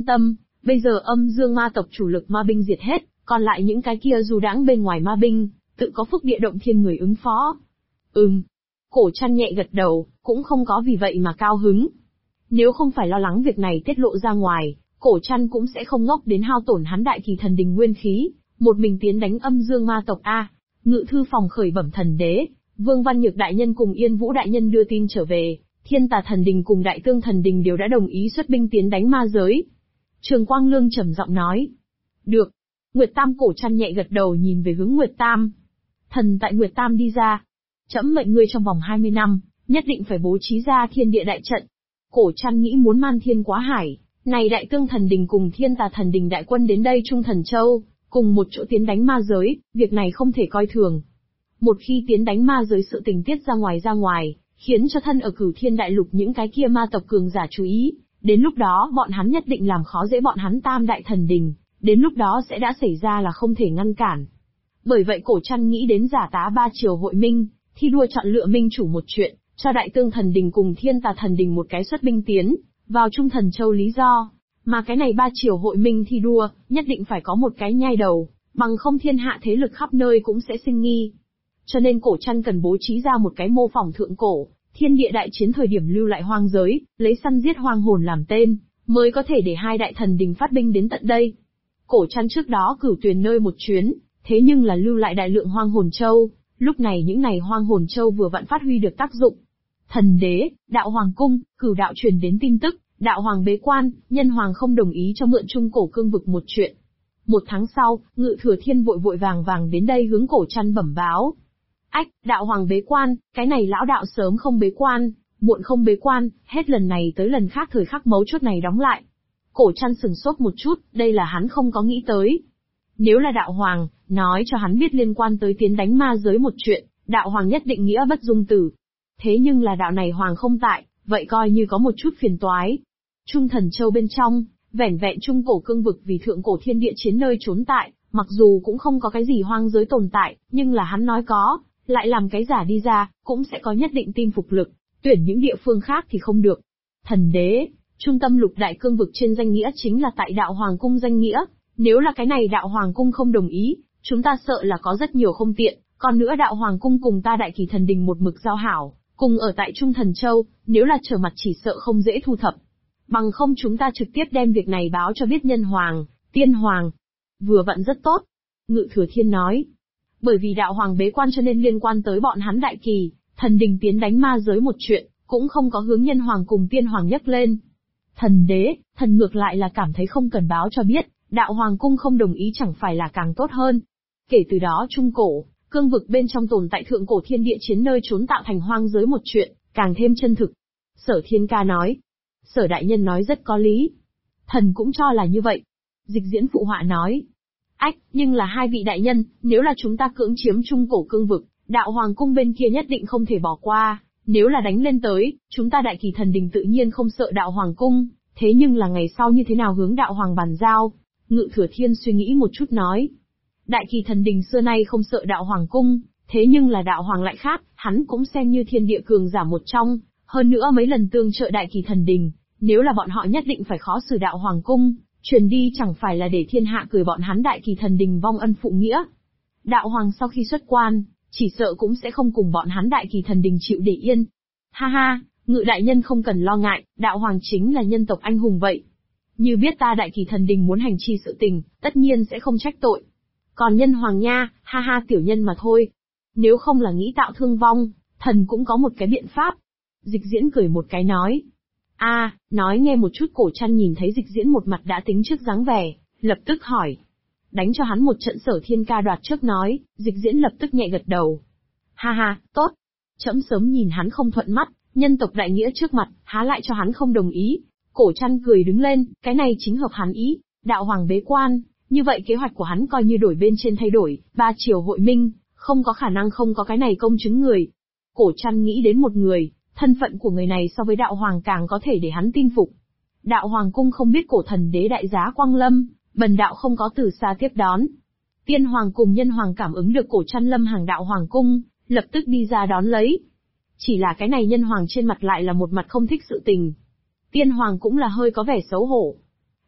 tâm, bây giờ âm dương ma tộc chủ lực ma binh diệt hết, còn lại những cái kia dù đãng bên ngoài ma binh, tự có phúc địa động thiên người ứng phó. Cổ Trăn nhẹ gật đầu, cũng không có vì vậy mà cao hứng. Nếu không phải lo lắng việc này tiết lộ ra ngoài, Cổ Trăn cũng sẽ không ngốc đến hao tổn hắn đại kỳ thần đình nguyên khí, một mình tiến đánh âm dương ma tộc a. Ngự thư phòng khởi bẩm thần đế, Vương Văn Nhược đại nhân cùng Yên Vũ đại nhân đưa tin trở về, Thiên Tà thần đình cùng Đại Tương thần đình đều đã đồng ý xuất binh tiến đánh ma giới. Trường Quang Lương trầm giọng nói. Được. Nguyệt Tam Cổ Trăn nhẹ gật đầu nhìn về hướng Nguyệt Tam. Thần tại Nguyệt Tam đi ra. Trẫm mệnh ngươi trong vòng 20 năm, nhất định phải bố trí ra thiên địa đại trận. Cổ Trăn nghĩ muốn man thiên quá hải, này Đại Tương thần đình cùng Thiên Tà thần đình đại quân đến đây Trung Thần Châu, cùng một chỗ tiến đánh ma giới, việc này không thể coi thường. Một khi tiến đánh ma giới sự tình tiết ra ngoài, khiến cho thân ở Cửu Thiên đại lục những cái kia ma tộc cường giả chú ý, đến lúc đó bọn hắn nhất định làm khó dễ bọn hắn Tam đại thần đình, đến lúc đó sẽ đã xảy ra là không thể ngăn cản. Bởi vậy Cổ Trăn nghĩ đến giả tá ba triều hội minh, thi đua chọn lựa minh chủ một chuyện, cho Đại Tương thần đình cùng Thiên Tà thần đình một cái xuất binh tiến vào Trung Thần Châu lý do, mà cái này ba triều hội minh thi đua, nhất định phải có một cái nhai đầu, bằng không thiên hạ thế lực khắp nơi cũng sẽ sinh nghi. Cho nên Cổ Trăn cần bố trí ra một cái mô phỏng thượng cổ, thiên địa đại chiến thời điểm lưu lại hoang giới, lấy săn giết hoang hồn làm tên, mới có thể để hai đại thần đình phát binh đến tận đây. Cổ Trăn trước đó Cửu Tuyền nơi một chuyến, thế nhưng là lưu lại đại lượng hoang hồn châu, lúc này những này hoang hồn châu vừa vặn phát huy được tác dụng. Thần đế, đạo hoàng cung, Cửu đạo truyền đến tin tức, đạo hoàng bế quan, nhân hoàng không đồng ý cho mượn trung cổ cương vực một chuyện. Một tháng sau, Ngự Thừa Thiên vội vàng đến đây hướng Cổ Trăn bẩm báo. Ách, đạo hoàng bế quan, cái này lão đạo sớm không bế quan, muộn không bế quan, hết lần này tới lần khác thời khắc mấu chốt này đóng lại. Cổ Trăn sừng sốt một chút, đây là hắn không có nghĩ tới. Nếu là đạo hoàng, nói cho hắn biết liên quan tới tiến đánh ma giới một chuyện, đạo hoàng nhất định nghĩa bất dung tử. Thế nhưng là đạo này hoàng không tại, vậy coi như có một chút phiền toái. Trung Thần Châu bên trong, vẻn vẹn trung cổ cương vực vì thượng cổ thiên địa chiến nơi trốn tại, mặc dù cũng không có cái gì hoang giới tồn tại, nhưng là hắn nói có, lại làm cái giả đi ra, cũng sẽ có nhất định tin phục lực, tuyển những địa phương khác thì không được. Thần đế, trung tâm lục đại cương vực trên danh nghĩa chính là tại đạo hoàng cung danh nghĩa, nếu là cái này đạo hoàng cung không đồng ý, chúng ta sợ là có rất nhiều không tiện, còn nữa đạo hoàng cung cùng ta đại kỳ thần đình một mực giao hảo, cùng ở tại Trung Thần Châu, nếu là trở mặt chỉ sợ không dễ thu thập. Bằng không chúng ta trực tiếp đem việc này báo cho biết nhân hoàng, tiên hoàng. Vừa vặn rất tốt. Ngự Thừa Thiên nói. Bởi vì đạo hoàng bế quan cho nên liên quan tới bọn hắn đại kỳ, thần đình tiến đánh ma giới một chuyện, cũng không có hướng nhân hoàng cùng tiên hoàng nhắc lên. Thần đế, thần ngược lại là cảm thấy không cần báo cho biết, đạo hoàng cung không đồng ý chẳng phải là càng tốt hơn. Kể từ đó trung cổ, cương vực bên trong tồn tại thượng cổ thiên địa chiến nơi trốn tạo thành hoang giới một chuyện, càng thêm chân thực. Sở Thiên Ca nói. Sở đại nhân nói rất có lý. Thần cũng cho là như vậy. Dịch Diễn phụ họa nói. Ách, nhưng là hai vị đại nhân, nếu là chúng ta cưỡng chiếm trung cổ cương vực, đạo hoàng cung bên kia nhất định không thể bỏ qua, nếu là đánh lên tới, chúng ta đại kỳ thần đình tự nhiên không sợ đạo hoàng cung, thế nhưng là ngày sau như thế nào hướng đạo hoàng bàn giao? Ngự Thừa Thiên suy nghĩ một chút nói. Đại kỳ thần đình xưa nay không sợ đạo hoàng cung, thế nhưng là đạo hoàng lại khác, hắn cũng xem như thiên địa cường giả một trong, hơn nữa mấy lần tương trợ đại kỳ thần đình, nếu là bọn họ nhất định phải khó xử đạo hoàng cung, truyền đi chẳng phải là để thiên hạ cười bọn hắn đại kỳ thần đình vong ân phụ nghĩa. Đạo hoàng sau khi xuất quan, chỉ sợ cũng sẽ không cùng bọn hắn đại kỳ thần đình chịu để yên. Ha ha, Ngự đại nhân không cần lo ngại, đạo hoàng chính là nhân tộc anh hùng vậy. Như biết ta đại kỳ thần đình muốn hành chi sự tình, tất nhiên sẽ không trách tội. Còn nhân hoàng nha, ha ha tiểu nhân mà thôi. Nếu không là nghĩ tạo thương vong, thần cũng có một cái biện pháp. Dịch Diễn cười một cái nói. Nói nghe một chút. Cổ Trăn nhìn thấy Dịch Diễn một mặt đã tính trước dáng vẻ, lập tức hỏi. Đánh cho hắn một trận. Sở Thiên Ca đoạt trước nói, Dịch Diễn lập tức nhẹ gật đầu. Ha ha, tốt. Trẫm sớm nhìn hắn không thuận mắt, nhân tộc đại nghĩa trước mặt, há lại cho hắn không đồng ý. Cổ Trăn cười đứng lên, cái này chính hợp hắn ý, đạo hoàng bế quan, như vậy kế hoạch của hắn coi như đổi bên trên thay đổi, ba triều hội minh, không có khả năng không có cái này công chứng người. Cổ Trăn nghĩ đến một người, thân phận của người này so với đạo hoàng càng có thể để hắn tin phục. Đạo hoàng cung không biết cổ thần đế đại giá quang lâm, bần đạo không có từ xa tiếp đón. Tiên hoàng cùng nhân hoàng cảm ứng được Cổ Trăn lâm hàng đạo hoàng cung, lập tức đi ra đón lấy. Chỉ là cái này nhân hoàng trên mặt lại là một mặt không thích sự tình. Tiên hoàng cũng là hơi có vẻ xấu hổ.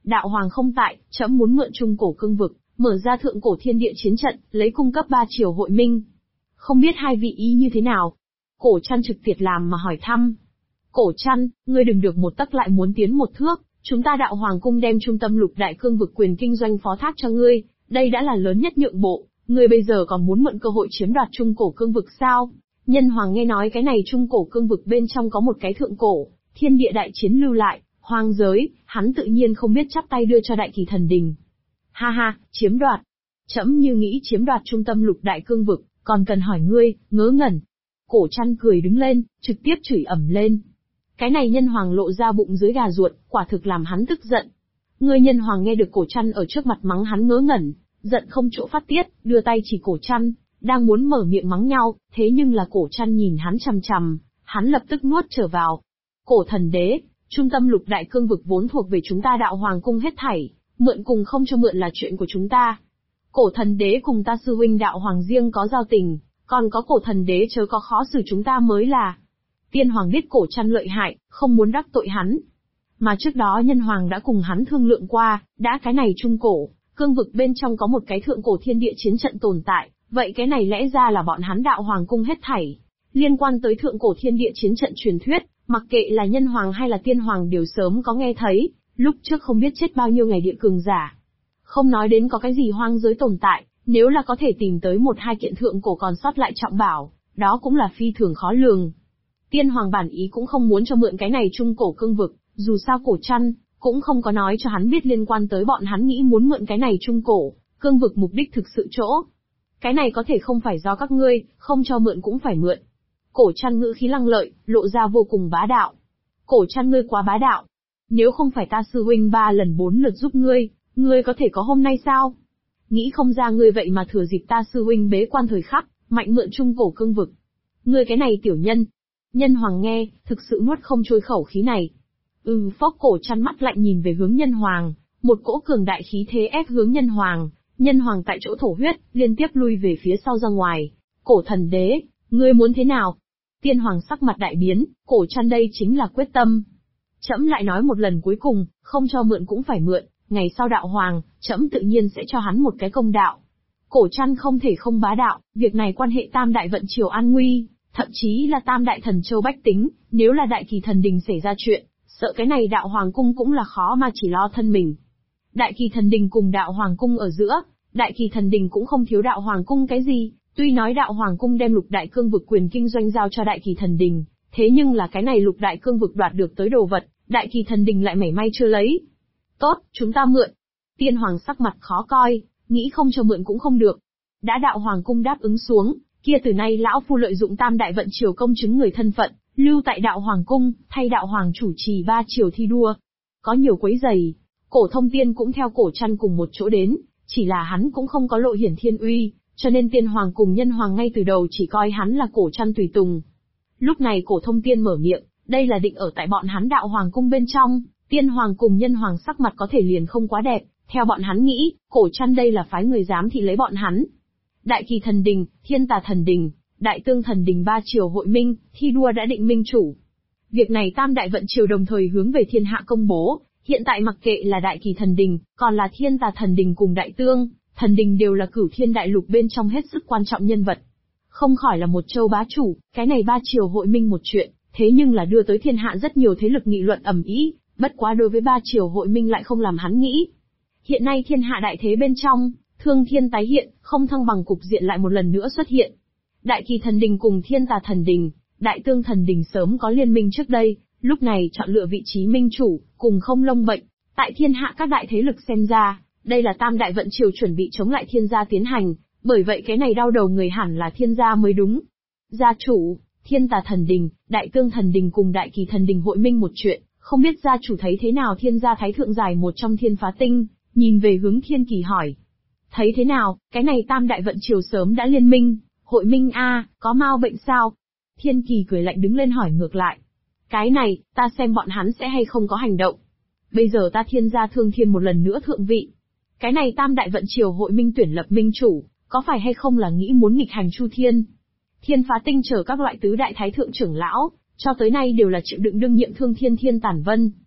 Đạo hoàng không tại, trẫm muốn mượn trung cổ cương vực, mở ra thượng cổ thiên địa chiến trận, lấy cung cấp 3 triều hội minh. Không biết hai vị ý như thế nào? Cổ Trăn trực tiệt làm mà hỏi thăm. Cổ Trăn, ngươi đừng được một tấc lại muốn tiến một thước, chúng ta đạo hoàng cung đem trung tâm lục đại cương vực quyền kinh doanh phó thác cho ngươi, đây đã là lớn nhất nhượng bộ, ngươi bây giờ còn muốn mượn cơ hội chiếm đoạt trung cổ cương vực sao? Nhân hoàng nghe nói cái này trung cổ cương vực bên trong có một cái thượng cổ, thiên địa đại chiến lưu lại, hoang giới, hắn tự nhiên không biết chắp tay đưa cho Đại Kỳ Thần Đình. Ha ha, chiếm đoạt. Trẫm như nghĩ chiếm đoạt trung tâm lục đại cương vực, còn cần hỏi ngươi, ngớ ngẩn. Cổ Trăn cười đứng lên, trực tiếp chửi ầm lên. Cái này nhân hoàng lộ ra bụng dưới gà ruột, quả thực làm hắn tức giận. Ngươi nhân hoàng nghe được Cổ Trăn ở trước mặt mắng hắn ngớ ngẩn, giận không chỗ phát tiết, đưa tay chỉ Cổ Trăn, đang muốn mở miệng mắng nhau, thế nhưng là Cổ Trăn nhìn hắn chằm chằm, hắn lập tức nuốt trở vào. Cổ thần đế, trung tâm lục đại cương vực vốn thuộc về chúng ta đạo hoàng cung hết thảy, mượn cùng không cho mượn là chuyện của chúng ta. Cổ thần đế cùng ta sư huynh đạo hoàng riêng có giao tình, còn có cổ thần đế chớ có khó xử chúng ta mới là. Tiên hoàng biết Cổ Trăn lợi hại, không muốn đắc tội hắn. Mà trước đó nhân hoàng đã cùng hắn thương lượng qua, đã cái này trung cổ, cương vực bên trong có một cái thượng cổ thiên địa chiến trận tồn tại, vậy cái này lẽ ra là bọn hắn đạo hoàng cung hết thảy. Liên quan tới thượng cổ thiên địa chiến trận truyền thuyết, mặc kệ là nhân hoàng hay là tiên hoàng đều sớm có nghe thấy, lúc trước không biết chết bao nhiêu ngày địa cường giả. Không nói đến có cái gì hoang giới tồn tại, nếu là có thể tìm tới một hai kiện thượng cổ còn sót lại trọng bảo, đó cũng là phi thường khó lường. Tiên hoàng bản ý cũng không muốn cho mượn cái này trung cổ cương vực, dù sao Cổ Trăn cũng không có nói cho hắn biết liên quan tới bọn hắn nghĩ muốn mượn cái này trung cổ cương vực mục đích thực sự chỗ. Cái này có thể không phải do các ngươi, không cho mượn cũng phải mượn. Cổ Trăn ngữ khí lăng lợi, lộ ra vô cùng bá đạo. Cổ Trăn ngươi quá bá đạo. Nếu không phải ta sư huynh 3 lần 4 lượt giúp ngươi có thể có hôm nay sao? Nghĩ không ra ngươi vậy mà thừa dịp ta sư huynh bế quan thời khắc, mạnh mượn trung cổ cương vực. Ngươi cái này tiểu nhân. Nhân hoàng nghe, thực sự nuốt không trôi khẩu khí này. Phốc. Cổ Trăn mắt lạnh nhìn về hướng nhân hoàng, một cỗ cường đại khí thế ép hướng nhân hoàng tại chỗ thổ huyết, liên tiếp lui về phía sau ra ngoài. Cổ thần đế, ngươi muốn thế nào? Tiên hoàng sắc mặt đại biến, Cổ Trăn đây chính là quyết tâm. Trẫm lại nói một lần cuối cùng, không cho mượn cũng phải mượn, ngày sau đạo hoàng, trẫm tự nhiên sẽ cho hắn một cái công đạo. Cổ Trăn không thể không bá đạo, việc này quan hệ tam đại vận triều an nguy, thậm chí là tam đại thần châu bách tính, nếu là Đại Kỳ Thần Đình xảy ra chuyện, sợ cái này đạo hoàng cung cũng là khó mà chỉ lo thân mình. Đại Kỳ Thần Đình cùng đạo hoàng cung ở giữa, Đại Kỳ Thần Đình cũng không thiếu đạo hoàng cung cái gì, tuy nói đạo hoàng cung đem lục đại cương vực quyền kinh doanh giao cho Đại Kỳ Thần Đình, thế nhưng là cái này lục đại cương vực đoạt được tới đồ vật, Đại Kỳ Thần Đình lại mảy may chưa lấy. Tốt, chúng ta mượn. Tiên hoàng sắc mặt khó coi, nghĩ không cho mượn cũng không được. Đã đạo hoàng cung đáp ứng xuống, kia từ nay lão phu lợi dụng tam đại vận triều công chứng người thân phận, lưu tại đạo hoàng cung, thay đạo hoàng chủ trì 3 triều thi đua. Có nhiều quấy giày, Cổ Thông Tiên cũng theo Cổ Trăn cùng một chỗ đến, chỉ là hắn cũng không có lộ hiển thiên uy, cho nên tiên hoàng cùng nhân hoàng ngay từ đầu chỉ coi hắn là Cổ Trăn tùy tùng. Lúc này Cổ Thông Tiên mở miệng, đây là định ở tại bọn hắn đạo hoàng cung bên trong, tiên hoàng cùng nhân hoàng sắc mặt có thể liền không quá đẹp, theo bọn hắn nghĩ, Cổ Trăn đây là phái người giám thị lấy bọn hắn. Đại Kỳ Thần Đình, Thiên Tà Thần Đình, Đại Tương Thần Đình 3 triều hội minh, thi đua đã định minh chủ. Việc này tam đại vận triều đồng thời hướng về thiên hạ công bố, hiện tại mặc kệ là Đại Kỳ Thần Đình, còn là Thiên Tà Thần Đình cùng Đại Tương Thần Đình đều là cửu thiên đại lục bên trong hết sức quan trọng nhân vật. Không khỏi là một châu bá chủ, cái này 3 triều hội minh một chuyện, thế nhưng là đưa tới thiên hạ rất nhiều thế lực nghị luận ầm ĩ, bất quá đối với 3 triều hội minh lại không làm hắn nghĩ. Hiện nay thiên hạ đại thế bên trong, thương thiên tái hiện, không thăng bằng cục diện lại một lần nữa xuất hiện. Đại Kỳ Thần Đình cùng Thiên Tà Thần Đình, Đại Tương Thần Đình sớm có liên minh trước đây, lúc này chọn lựa vị trí minh chủ, cùng không lông bệnh. Tại thiên hạ các đại thế lực xem ra, đây là tam đại vận triều chuẩn bị chống lại thiên gia tiến hành, bởi vậy cái này đau đầu người hẳn là thiên gia mới đúng. Gia chủ, Thiên Tà Thần Đình, Đại Tương Thần Đình cùng Đại Kỳ Thần Đình hội minh một chuyện, không biết gia chủ thấy thế nào? Thiên gia thái thượng giải một trong Thiên Phá Tinh, nhìn về hướng Thiên Kỳ hỏi. Thấy thế nào, cái này tam đại vận triều sớm đã liên minh, hội minh có mau bệnh sao? Thiên Kỳ cười lạnh đứng lên hỏi ngược lại. Cái này, ta xem bọn hắn sẽ hay không có hành động. Bây giờ ta Thiên gia Thương Thiên một lần nữa thượng vị. Cái này tam đại vận triều hội minh tuyển lập minh chủ, có phải hay không là nghĩ muốn nghịch hành Chu Thiên? Thiên Phá Tinh chờ các loại tứ đại thái thượng trưởng lão, cho tới nay đều là chịu đựng đương nhiệm Thương Thiên Thiên Tản Vân.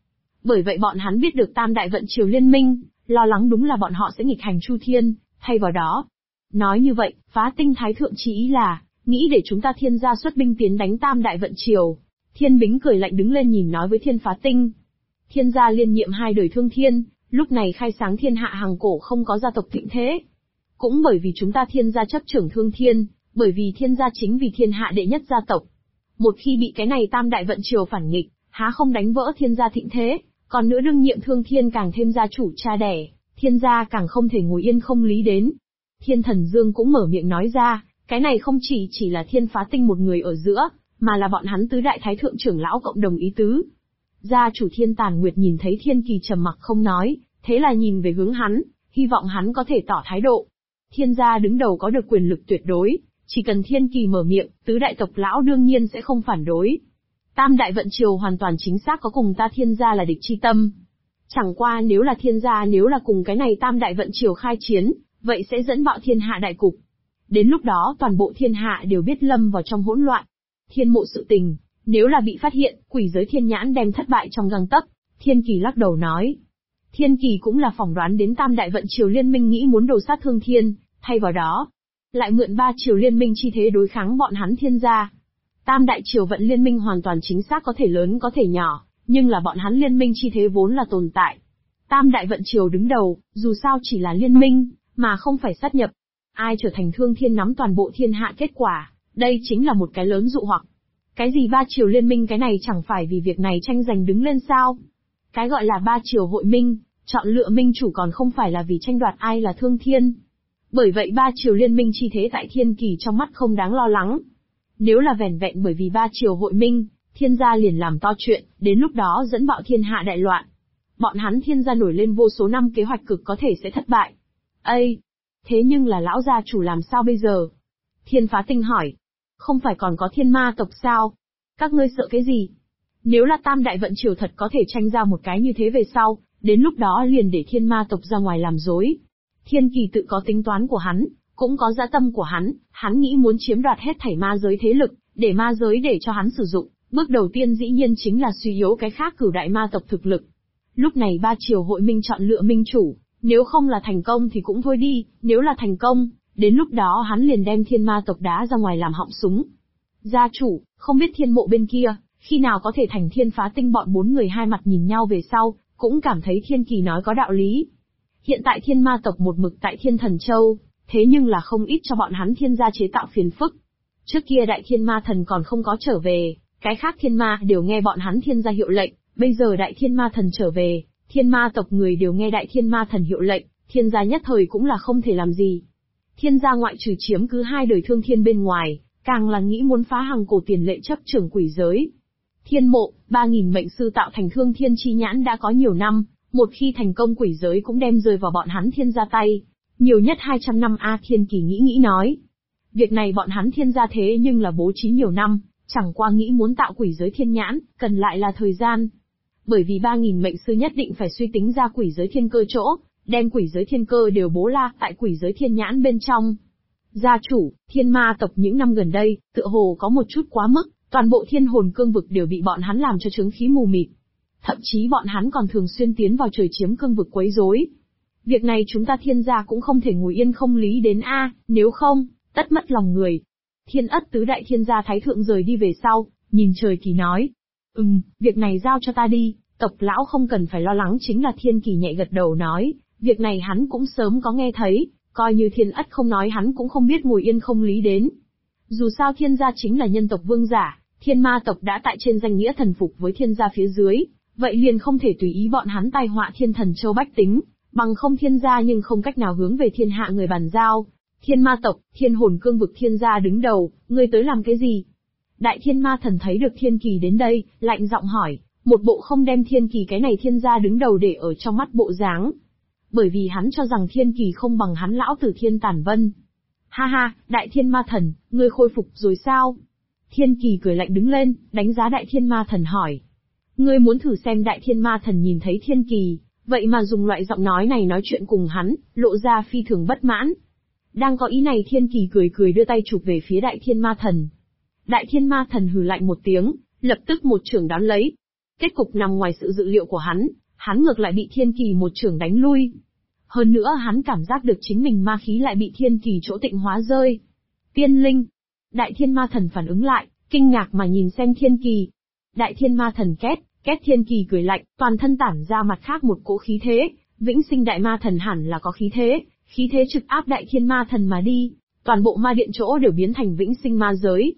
Bởi vậy bọn hắn biết được Tam Đại Vận Triều liên minh, lo lắng đúng là bọn họ sẽ nghịch hành Chu Thiên, thay vào đó. Nói như vậy, Phá Tinh Thái Thượng chỉ ý là, nghĩ để chúng ta Thiên gia xuất binh tiến đánh Tam Đại Vận Triều. Thiên Bính cười lạnh đứng lên nhìn nói với Thiên Phá Tinh. Thiên gia liên nhiệm 2 đời Thương Thiên, lúc này khai sáng thiên hạ hàng cổ không có gia tộc thịnh thế. Cũng bởi vì chúng ta Thiên gia chấp trưởng Thương Thiên, bởi vì Thiên gia chính vì thiên hạ đệ nhất gia tộc. Một khi bị cái này Tam Đại Vận Triều phản nghịch, há không đánh vỡ Thiên gia thịnh thế, còn nữa đương nhiệm Thương Thiên càng thêm gia chủ cha đẻ, Thiên gia càng không thể ngồi yên không lý đến. Thiên Thần Dương cũng mở miệng nói ra, cái này không chỉ là Thiên Phá Tinh một người ở giữa, mà là bọn hắn tứ đại thái thượng trưởng lão cộng đồng ý tứ. Gia chủ Thiên Tàn Nguyệt nhìn thấy Thiên Kỳ trầm mặc không nói, thế là nhìn về hướng hắn, hy vọng hắn có thể tỏ thái độ. Thiên gia đứng đầu có được quyền lực tuyệt đối, chỉ cần Thiên Kỳ mở miệng, tứ đại tộc lão đương nhiên sẽ không phản đối. Tam Đại Vận Triều hoàn toàn chính xác có cùng ta Thiên gia là địch chi tâm. Chẳng qua nếu là Thiên gia nếu là cùng cái này Tam Đại Vận Triều khai chiến, vậy sẽ dẫn bạo thiên hạ đại cục. Đến lúc đó toàn bộ thiên hạ đều biết lâm vào trong hỗn loạn. Thiên mộ sự tình, nếu là bị phát hiện, quỷ giới thiên nhãn đem thất bại trong gang tấc. Thiên Kỳ lắc đầu nói. Thiên Kỳ cũng là phỏng đoán đến Tam Đại Vận Triều liên minh nghĩ muốn đồ sát Thương Thiên, thay vào đó, lại mượn 3 triều liên minh chi thế đối kháng bọn hắn Thiên gia. Tam Đại Triều Vận liên minh hoàn toàn chính xác có thể lớn có thể nhỏ, nhưng là bọn hắn liên minh chi thế vốn là tồn tại. Tam Đại Vận Triều đứng đầu, dù sao chỉ là liên minh, mà không phải sát nhập. Ai trở thành Thương Thiên nắm toàn bộ thiên hạ kết quả, đây chính là một cái lớn dụ hoặc. Cái gì 3 triều liên minh cái này chẳng phải vì việc này tranh giành đứng lên sao? Cái gọi là 3 triều hội minh, chọn lựa minh chủ còn không phải là vì tranh đoạt ai là Thương Thiên. Bởi vậy 3 triều liên minh chi thế tại Thiên Kỳ trong mắt không đáng lo lắng. Nếu là vẻn vẹn bởi vì 3 triều hội minh, Thiên gia liền làm to chuyện, đến lúc đó dẫn bạo thiên hạ đại loạn. Bọn hắn Thiên gia nổi lên vô số năm kế hoạch cực có thể sẽ thất bại. Ây! Thế nhưng là lão gia chủ làm sao bây giờ? Thiên Phá Tinh hỏi. Không phải còn có Thiên Ma tộc sao? Các ngươi sợ cái gì? Nếu là Tam Đại Vận Triều thật có thể tranh ra một cái như thế về sau, đến lúc đó liền để Thiên Ma tộc ra ngoài làm dối. Thiên Kỳ tự có tính toán của hắn, cũng có dã tâm của hắn nghĩ muốn chiếm đoạt hết thảy ma giới thế lực, để ma giới để cho hắn sử dụng. Bước đầu tiên dĩ nhiên chính là suy yếu cái khác cửu đại ma tộc thực lực. Lúc này 3 triều hội minh chọn lựa minh chủ, nếu không là thành công thì cũng thôi đi, nếu là thành công, đến lúc đó hắn liền đem Thiên Ma tộc đá ra ngoài làm họng súng. Gia chủ, không biết Thiên mộ bên kia, khi nào có thể thành Thiên Phá Tinh? Bọn 4 người hai mặt nhìn nhau về sau, cũng cảm thấy Thiên Kỳ nói có đạo lý. Hiện tại Thiên Ma tộc một mực tại Thiên Thần Châu, thế nhưng là không ít cho bọn hắn Thiên gia chế tạo phiền phức. Trước kia Đại Thiên Ma Thần còn không có trở về, cái khác thiên ma đều nghe bọn hắn Thiên gia hiệu lệnh, bây giờ Đại Thiên Ma Thần trở về, Thiên Ma tộc người đều nghe Đại Thiên Ma Thần hiệu lệnh, Thiên gia nhất thời cũng là không thể làm gì. Thiên gia ngoại trừ chiếm cứ 2 đời Thương Thiên bên ngoài, càng là nghĩ muốn phá hàng cổ tiền lệ chấp trưởng quỷ giới. Thiên mộ, 3.000 mệnh sư tạo thành Thương Thiên chi nhãn đã có nhiều năm, một khi thành công quỷ giới cũng đem rơi vào bọn hắn Thiên gia tay. Nhiều nhất 200 năm Thiên Kỳ nghĩ nói. Việc này bọn hắn Thiên gia thế nhưng là bố trí nhiều năm, chẳng qua nghĩ muốn tạo quỷ giới thiên nhãn, cần lại là thời gian. Bởi vì 3.000 mệnh sư nhất định phải suy tính ra quỷ giới thiên cơ chỗ, đem quỷ giới thiên cơ đều bố la tại quỷ giới thiên nhãn bên trong. Gia chủ, Thiên Ma tộc những năm gần đây, tựa hồ có một chút quá mức, toàn bộ thiên hồn cương vực đều bị bọn hắn làm cho chướng khí mù mịt. Thậm chí bọn hắn còn thường xuyên tiến vào trời chiếm cương vực quấy rối. Việc này chúng ta Thiên gia cũng không thể ngồi yên không lý đến nếu không, tất mất lòng người. Thiên Ất tứ đại Thiên gia thái thượng rời đi về sau, nhìn Trời Kỳ nói. Việc này giao cho ta đi, tộc lão không cần phải lo lắng. Chính là Thiên Kỳ nhẹ gật đầu nói, việc này hắn cũng sớm có nghe thấy, coi như Thiên Ất không nói hắn cũng không biết ngồi yên không lý đến. Dù sao Thiên gia chính là nhân tộc vương giả, Thiên Ma tộc đã tại trên danh nghĩa thần phục với Thiên gia phía dưới, vậy liền không thể tùy ý bọn hắn tai họa Thiên Thần Châu bách tính, bằng không Thiên gia nhưng không cách nào hướng về thiên hạ người bàn giao. Thiên Ma tộc, thiên hồn cương vực Thiên gia đứng đầu, ngươi tới làm cái gì? Đại Thiên Ma Thần thấy được Thiên Kỳ đến đây, lạnh giọng hỏi, một bộ không đem Thiên Kỳ cái này Thiên gia đứng đầu để ở trong mắt bộ dáng. Bởi vì hắn cho rằng Thiên Kỳ không bằng hắn lão tử Thiên Tản Vân. Ha ha, Đại Thiên Ma Thần, ngươi khôi phục rồi sao? Thiên Kỳ cười lạnh đứng lên, đánh giá Đại Thiên Ma Thần hỏi. Ngươi muốn thử xem? Đại Thiên Ma Thần nhìn thấy Thiên Kỳ, vậy mà dùng loại giọng nói này nói chuyện cùng hắn, lộ ra phi thường bất mãn. Đang có ý này Thiên Kỳ cười đưa tay chụp về phía Đại Thiên Ma Thần. Đại Thiên Ma Thần hừ lạnh một tiếng, lập tức một chưởng đón lấy. Kết cục nằm ngoài sự dự liệu của hắn ngược lại bị Thiên Kỳ một chưởng đánh lui. Hơn nữa hắn cảm giác được chính mình ma khí lại bị Thiên Kỳ chỗ tịnh hóa rơi. Tiên linh. Đại Thiên Ma Thần phản ứng lại, kinh ngạc mà nhìn xem Thiên Kỳ. Đại Thiên Ma Thần két Thiên Kỳ cười lạnh, toàn thân tản ra mặt khác một cỗ khí thế, Vĩnh Sinh Đại Ma Thần hẳn là có khí thế trực áp Đại Thiên Ma Thần mà đi, toàn bộ ma điện chỗ đều biến thành Vĩnh Sinh Ma giới.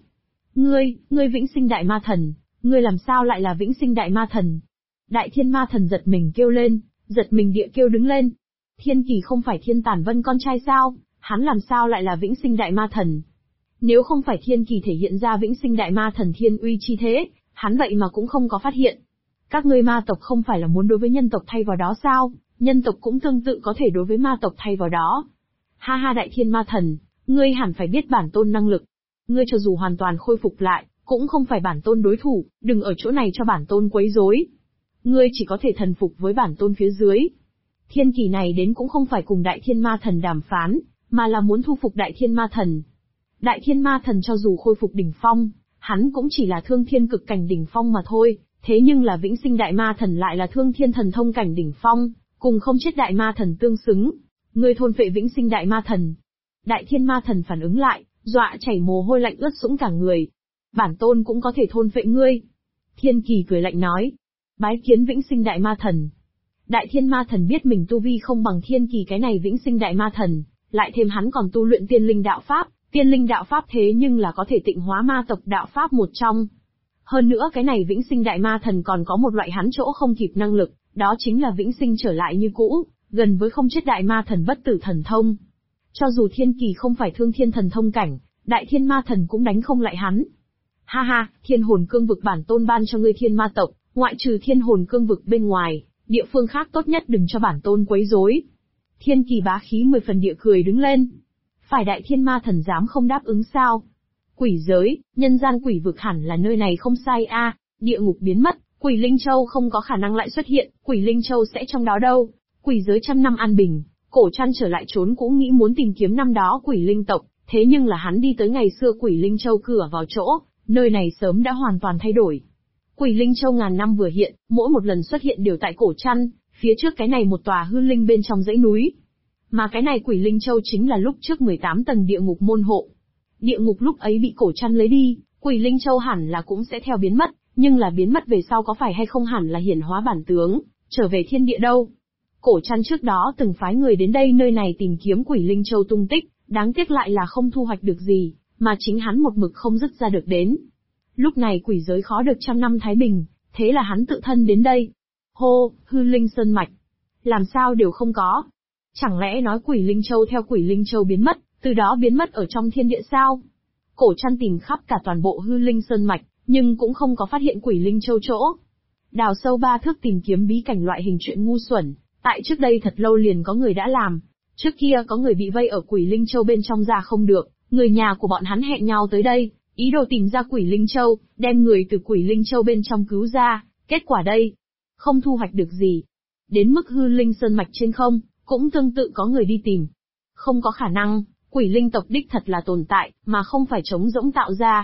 Ngươi Vĩnh Sinh Đại Ma Thần, ngươi làm sao lại là Vĩnh Sinh Đại Ma Thần? Đại Thiên Ma Thần giật mình kêu lên, giật mình địa kêu đứng lên. Thiên Kỳ không phải Thiên Tản Vân con trai sao, hắn làm sao lại là Vĩnh Sinh Đại Ma Thần? Nếu không phải Thiên Kỳ thể hiện ra Vĩnh Sinh Đại Ma Thần thiên uy chi thế, hắn vậy mà cũng không có phát hiện. Các ngươi ma tộc không phải là muốn đối với nhân tộc thay vào đó sao? Nhân tộc cũng tương tự có thể đối với ma tộc thay vào đó. Ha ha, Đại Thiên Ma Thần, ngươi hẳn phải biết bản tôn năng lực. Ngươi cho dù hoàn toàn khôi phục lại, cũng không phải bản tôn đối thủ, đừng ở chỗ này cho bản tôn quấy rối. Ngươi chỉ có thể thần phục với bản tôn phía dưới. Thiên Kỳ này đến cũng không phải cùng Đại Thiên Ma Thần đàm phán, mà là muốn thu phục Đại Thiên Ma Thần. Đại Thiên Ma Thần cho dù khôi phục đỉnh phong, hắn cũng chỉ là thương thiên cực cảnh đỉnh phong mà thôi, thế nhưng là Vĩnh Sinh Đại Ma Thần lại là thương thiên thần thông cảnh đỉnh phong, cùng không chết Đại Ma Thần tương xứng. Ngươi thôn phệ Vĩnh Sinh Đại Ma Thần. Đại Thiên Ma Thần phản ứng lại, dọa chảy mồ hôi lạnh ướt sũng cả người. Bản tôn cũng có thể thôn phệ ngươi. Thiên Kỳ cười lạnh nói. Bái kiến Vĩnh Sinh Đại Ma Thần. Đại Thiên Ma Thần biết mình tu vi không bằng Thiên Kỳ cái này Vĩnh Sinh Đại Ma Thần, lại thêm hắn còn tu luyện tiên linh đạo pháp thế nhưng là có thể tịnh hóa ma tộc đạo pháp một trong. Hơn nữa cái này Vĩnh Sinh Đại Ma Thần còn có một loại hắn chỗ không kịp năng lực, đó chính là vĩnh sinh trở lại như cũ, gần với không chết Đại Ma Thần bất tử thần thông. Cho dù Thiên Kỳ không phải thương thiên thần thông cảnh, Đại Thiên Ma Thần cũng đánh không lại hắn. Ha ha, Thiên Hồn Cương Vực bản tôn ban cho ngươi Thiên Ma tộc, ngoại trừ Thiên Hồn Cương Vực bên ngoài, địa phương khác tốt nhất đừng cho bản tôn quấy rối. Thiên Kỳ bá khí 10 phần địa cười đứng lên. Phải Đại Thiên Ma Thần dám không đáp ứng sao? Quỷ giới, nhân gian quỷ vực hẳn là nơi này không sai a. Địa ngục biến mất, Quỷ Linh Châu không có khả năng lại xuất hiện, Quỷ Linh Châu sẽ trong đó đâu? Quỷ giới trăm năm an bình, Cổ Trăn trở lại trốn cũng nghĩ muốn tìm kiếm năm đó Quỷ Linh tộc, thế nhưng là hắn đi tới ngày xưa Quỷ Linh Châu cửa vào chỗ, nơi này sớm đã hoàn toàn thay đổi. Quỷ Linh Châu ngàn năm vừa hiện, mỗi một lần xuất hiện đều tại Cổ Trăn, phía trước cái này một tòa hư linh bên trong dãy núi. Mà cái này Quỷ Linh Châu chính là lúc trước 18 tầng địa ngục môn hộ. Địa ngục lúc ấy bị Cổ Trăn lấy đi, Quỷ Linh Châu hẳn là cũng sẽ theo biến mất, nhưng là biến mất về sau có phải hay không hẳn là hiển hóa bản tướng, trở về thiên địa đâu. Cổ Trăn trước đó từng phái người đến đây nơi này tìm kiếm Quỷ Linh Châu tung tích, đáng tiếc lại là không thu hoạch được gì, mà chính hắn một mực không dứt ra được đến. Lúc này quỷ giới khó được trăm năm thái bình, thế là hắn tự thân đến đây. Hô, hư linh sơn mạch. Làm sao đều không có. Chẳng lẽ nói Quỷ Linh Châu theo Quỷ Linh Châu biến mất, từ đó biến mất ở trong thiên địa sao? Cổ Trăn tìm khắp cả toàn bộ hư linh sơn mạch, nhưng cũng không có phát hiện Quỷ Linh Châu chỗ. Đào sâu 3 thước tìm kiếm bí cảnh loại hình chuyện ngu xuẩn, tại trước đây thật lâu liền có người đã làm. Trước kia có người bị vây ở Quỷ Linh Châu bên trong ra không được, người nhà của bọn hắn hẹn nhau tới đây, ý đồ tìm ra Quỷ Linh Châu, đem người từ Quỷ Linh Châu bên trong cứu ra, kết quả đây, không thu hoạch được gì. Đến mức hư linh sơn mạch trên không, cũng tương tự có người đi tìm. Không có khả năng, Quỷ Linh tộc đích thật là tồn tại, mà không phải trống rỗng tạo ra.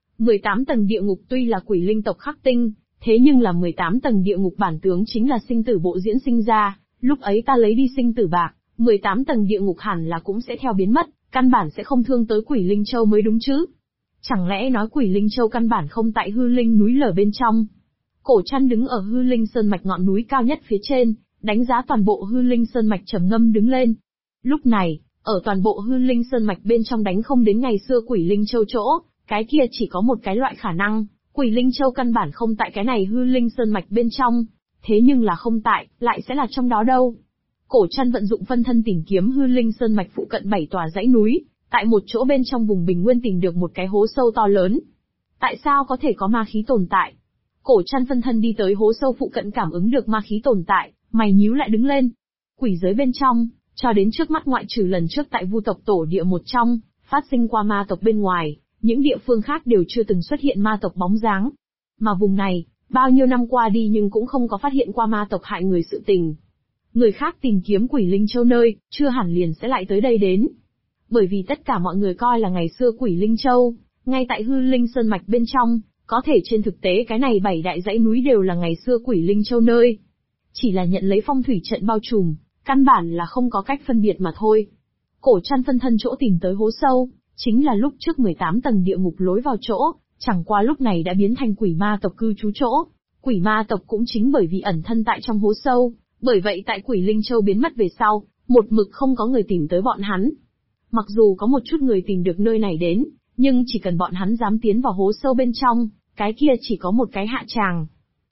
18 tầng địa ngục tuy là Quỷ Linh tộc khắc tinh, thế nhưng là 18 tầng địa ngục bản tướng chính là sinh tử bộ diễn sinh ra, lúc ấy ta lấy đi sinh tử bạc, 18 tầng địa ngục hẳn là cũng sẽ theo biến mất, căn bản sẽ không thương tới Quỷ Linh Châu mới đúng chứ. Chẳng lẽ nói Quỷ Linh Châu căn bản không tại hư linh núi lở bên trong? Cổ Trăn đứng ở hư linh sơn mạch ngọn núi cao nhất phía trên, đánh giá toàn bộ hư linh sơn mạch trầm ngâm đứng lên. Lúc này, ở toàn bộ hư linh sơn mạch bên trong đánh không đến ngày xưa Quỷ Linh Châu chỗ, cái kia chỉ có một cái loại khả năng, Quỷ Linh Châu căn bản không tại cái này hư linh sơn mạch bên trong, thế nhưng là không tại, lại sẽ là trong đó đâu. Cổ Trăn vận dụng phân thân tìm kiếm hư linh sơn mạch phụ cận 7 tòa dãy núi, tại một chỗ bên trong vùng bình nguyên tìm được một cái hố sâu to lớn. Tại sao có thể có ma khí tồn tại? Cổ Trăn phân thân đi tới hố sâu phụ cận cảm ứng được ma khí tồn tại, mày nhíu lại đứng lên. Quỷ giới bên trong, cho đến trước mắt ngoại trừ lần trước tại Vu tộc tổ địa một trong, phát sinh qua ma tộc bên ngoài, những địa phương khác đều chưa từng xuất hiện ma tộc bóng dáng. Mà vùng này, bao nhiêu năm qua đi nhưng cũng không có phát hiện qua ma tộc hại người sự tình. Người khác tìm kiếm Quỷ Linh Châu nơi, chưa hẳn liền sẽ lại tới đây đến. Bởi vì tất cả mọi người coi là ngày xưa Quỷ Linh Châu, ngay tại hư linh sơn mạch bên trong, Có thể trên thực tế cái này 7 đại dãy núi đều là ngày xưa Quỷ Linh Châu nơi. Chỉ là nhận lấy phong thủy trận bao trùm, căn bản là không có cách phân biệt mà thôi. Cổ Trăn phân thân chỗ tìm tới hố sâu, chính là lúc trước 18 tầng địa ngục lối vào chỗ, chẳng qua lúc này đã biến thành quỷ ma tộc cư trú chỗ. Quỷ ma tộc cũng chính bởi vì ẩn thân tại trong hố sâu, bởi vậy tại Quỷ Linh Châu biến mất về sau, một mực không có người tìm tới bọn hắn. Mặc dù có một chút người tìm được nơi này đến, nhưng chỉ cần bọn hắn dám tiến vào hố sâu bên trong, cái kia chỉ có một cái hạ tràng.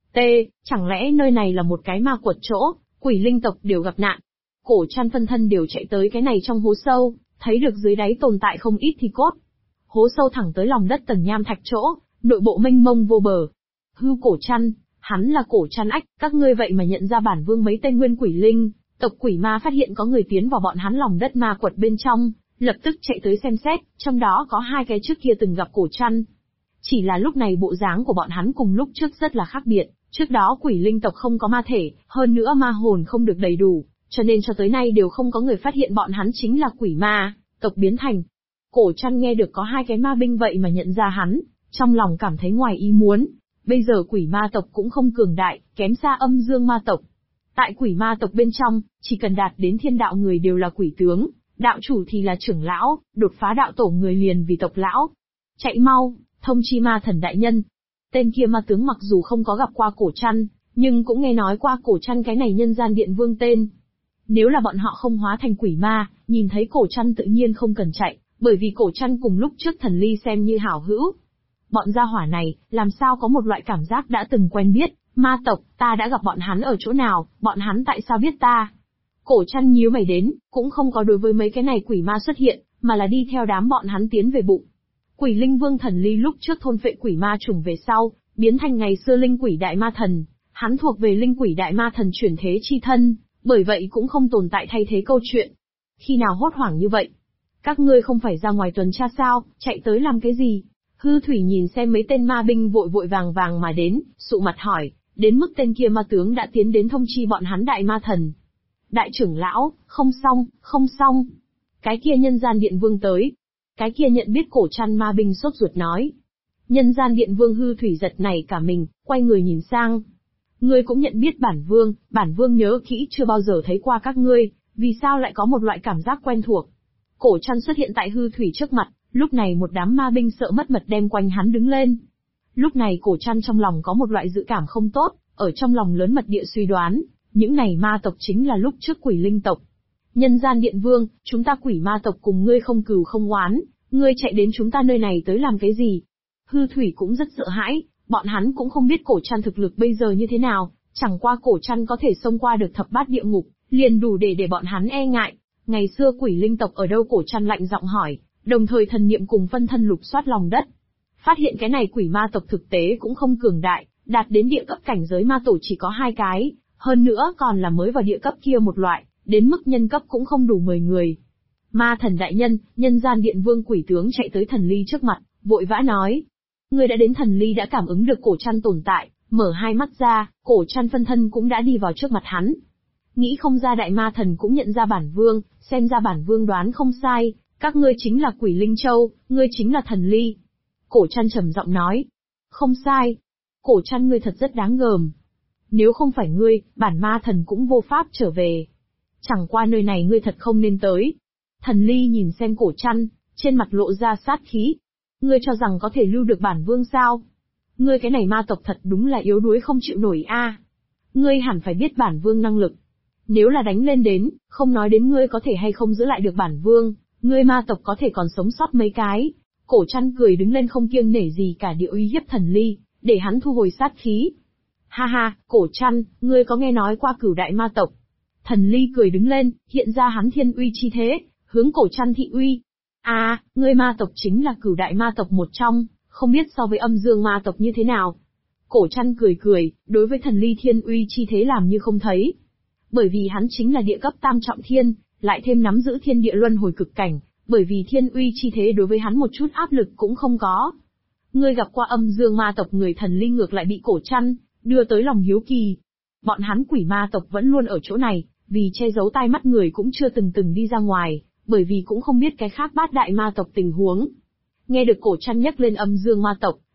Chẳng lẽ nơi này là một cái ma quật chỗ, quỷ linh tộc đều gặp nạn. Cổ Trăn phân thân đều chạy tới cái này trong hố sâu, thấy được dưới đáy tồn tại không ít thi cốt. Hố sâu thẳng tới lòng đất tầng nham thạch chỗ, nội bộ mênh mông vô bờ. Cổ Trăn, hắn là Cổ Trăn Ách, các ngươi vậy mà nhận ra bản vương mấy tên nguyên quỷ linh, tộc quỷ ma phát hiện có người tiến vào bọn hắn lòng đất ma quật bên trong, lập tức chạy tới xem xét, trong đó có 2 cái trước kia từng gặp Cổ Trăn. Chỉ là lúc này bộ dáng của bọn hắn cùng lúc trước rất là khác biệt, trước đó quỷ linh tộc không có ma thể, hơn nữa ma hồn không được đầy đủ, cho nên cho tới nay đều không có người phát hiện bọn hắn chính là quỷ ma tộc biến thành. Cổ Trăn nghe được có 2 cái ma binh vậy mà nhận ra hắn, trong lòng cảm thấy ngoài ý muốn. Bây giờ quỷ ma tộc cũng không cường đại, kém xa âm dương ma tộc. Tại quỷ ma tộc bên trong, chỉ cần đạt đến thiên đạo người đều là quỷ tướng, đạo chủ thì là trưởng lão, đột phá đạo tổ người liền vì tộc lão. Chạy mau, thông chi ma thần đại nhân. Tên kia ma tướng mặc dù không có gặp qua Cổ Trăn, nhưng cũng nghe nói qua Cổ Trăn cái này nhân gian điện vương tên. Nếu là bọn họ không hóa thành quỷ ma, nhìn thấy Cổ Trăn tự nhiên không cần chạy, bởi vì Cổ Trăn cùng lúc trước thần ly xem như hảo hữu. Bọn gia hỏa này, làm sao có một loại cảm giác đã từng quen biết, ma tộc, ta đã gặp bọn hắn ở chỗ nào, bọn hắn tại sao biết ta. Cổ Trăn nhíu mày đến, cũng không có đối với mấy cái này quỷ ma xuất hiện, mà là đi theo đám bọn hắn tiến về bụng. Quỷ linh vương thần ly lúc trước thôn phệ quỷ ma trùng về sau, biến thành ngày xưa linh quỷ đại ma thần, hắn thuộc về linh quỷ đại ma thần chuyển thế chi thân, bởi vậy cũng không tồn tại thay thế câu chuyện. Khi nào hốt hoảng như vậy? Các ngươi không phải ra ngoài tuần tra sao, chạy tới làm cái gì? Hư Thủy nhìn xem mấy tên ma binh vội vội vàng vàng mà đến, sụ mặt hỏi, đến mức tên kia ma tướng đã tiến đến thông chi bọn hắn đại ma thần. Đại trưởng lão, không xong. Cái kia nhân gian điện vương tới. Cái kia nhận biết Cổ Trăn ma binh sốt ruột nói. Nhân gian điện vương Hư Thủy giật nảy cả mình, quay người nhìn sang. Ngươi cũng nhận biết bản vương nhớ kỹ chưa bao giờ thấy qua các ngươi, vì sao lại có một loại cảm giác quen thuộc. Cổ Trăn xuất hiện tại Hư Thủy trước mặt, lúc này một đám ma binh sợ mất mật đem quanh hắn đứng lên. Lúc này Cổ Trăn trong lòng có một loại dự cảm không tốt, ở trong lòng lớn mật địa suy đoán, những này ma tộc chính là lúc trước quỷ linh tộc. Nhân gian điện vương, chúng ta quỷ ma tộc cùng ngươi không cừu không oán, ngươi chạy đến chúng ta nơi này tới làm cái gì? Hư Thủy cũng rất sợ hãi, bọn hắn cũng không biết Cổ Trăn thực lực bây giờ như thế nào, chẳng qua Cổ Trăn có thể xông qua được thập bát địa ngục, liền đủ để bọn hắn e ngại. Ngày xưa quỷ linh tộc ở đâu? Cổ Trăn lạnh giọng hỏi, đồng thời thần niệm cùng phân thân lục soát lòng đất. Phát hiện cái này quỷ ma tộc thực tế cũng không cường đại, đạt đến địa cấp cảnh giới ma tổ chỉ có 2 cái, hơn nữa còn là mới vào địa cấp kia một loại, đến mức nhân cấp cũng không đủ 10 người. Ma thần đại nhân, nhân gian điện vương quỷ tướng chạy tới thần ly trước mặt, vội vã nói. Người đã đến. Thần ly đã cảm ứng được Cổ Trăn tồn tại, mở 2 mắt ra, Cổ Trăn phân thân cũng đã đi vào trước mặt hắn. Nghĩ không ra đại ma thần cũng nhận ra bản vương, xem ra bản vương đoán không sai, các ngươi chính là Quỷ Linh Châu, ngươi chính là thần ly. Cổ Trăn trầm giọng nói. Không sai. Cổ Trăn ngươi thật rất đáng gờm. Nếu không phải ngươi, bản ma thần cũng vô pháp trở về. Chẳng qua nơi này ngươi thật không nên tới. Thần ly nhìn xem Cổ Trăn, trên mặt lộ ra sát khí. Ngươi cho rằng có thể lưu được bản vương sao? Ngươi cái này ma tộc thật đúng là yếu đuối không chịu nổi a. Ngươi hẳn phải biết bản vương năng lực. Nếu là đánh lên đến, không nói đến ngươi có thể hay không giữ lại được bản vương, ngươi ma tộc có thể còn sống sót mấy cái. Cổ Trăn cười đứng lên không kiêng nể gì cả địa uy hiếp thần ly, để hắn thu hồi sát khí. Ha ha, Cổ Trăn, ngươi có nghe nói qua Cửu đại ma tộc? Thần ly cười đứng lên, hiện ra hắn thiên uy chi thế, hướng Cổ Trăn thị uy. Ngươi ma tộc chính là Cửu đại ma tộc một trong, không biết so với âm dương ma tộc như thế nào. Cổ Trăn cười, đối với thần ly thiên uy chi thế làm như không thấy. Bởi vì hắn chính là địa cấp tam trọng thiên, lại thêm nắm giữ thiên địa luân hồi cực cảnh, bởi vì thiên uy chi thế đối với hắn một chút áp lực cũng không có. Ngươi gặp qua âm dương ma tộc người? Thần ly ngược lại bị Cổ Trăn đưa tới lòng hiếu kỳ. Bọn hắn quỷ ma tộc vẫn luôn ở chỗ này, vì che giấu tai mắt người cũng chưa từng đi ra ngoài, bởi vì cũng không biết cái khác bát đại ma tộc tình huống. Nghe được Cổ Trăn nhắc lên âm dương ma tộc,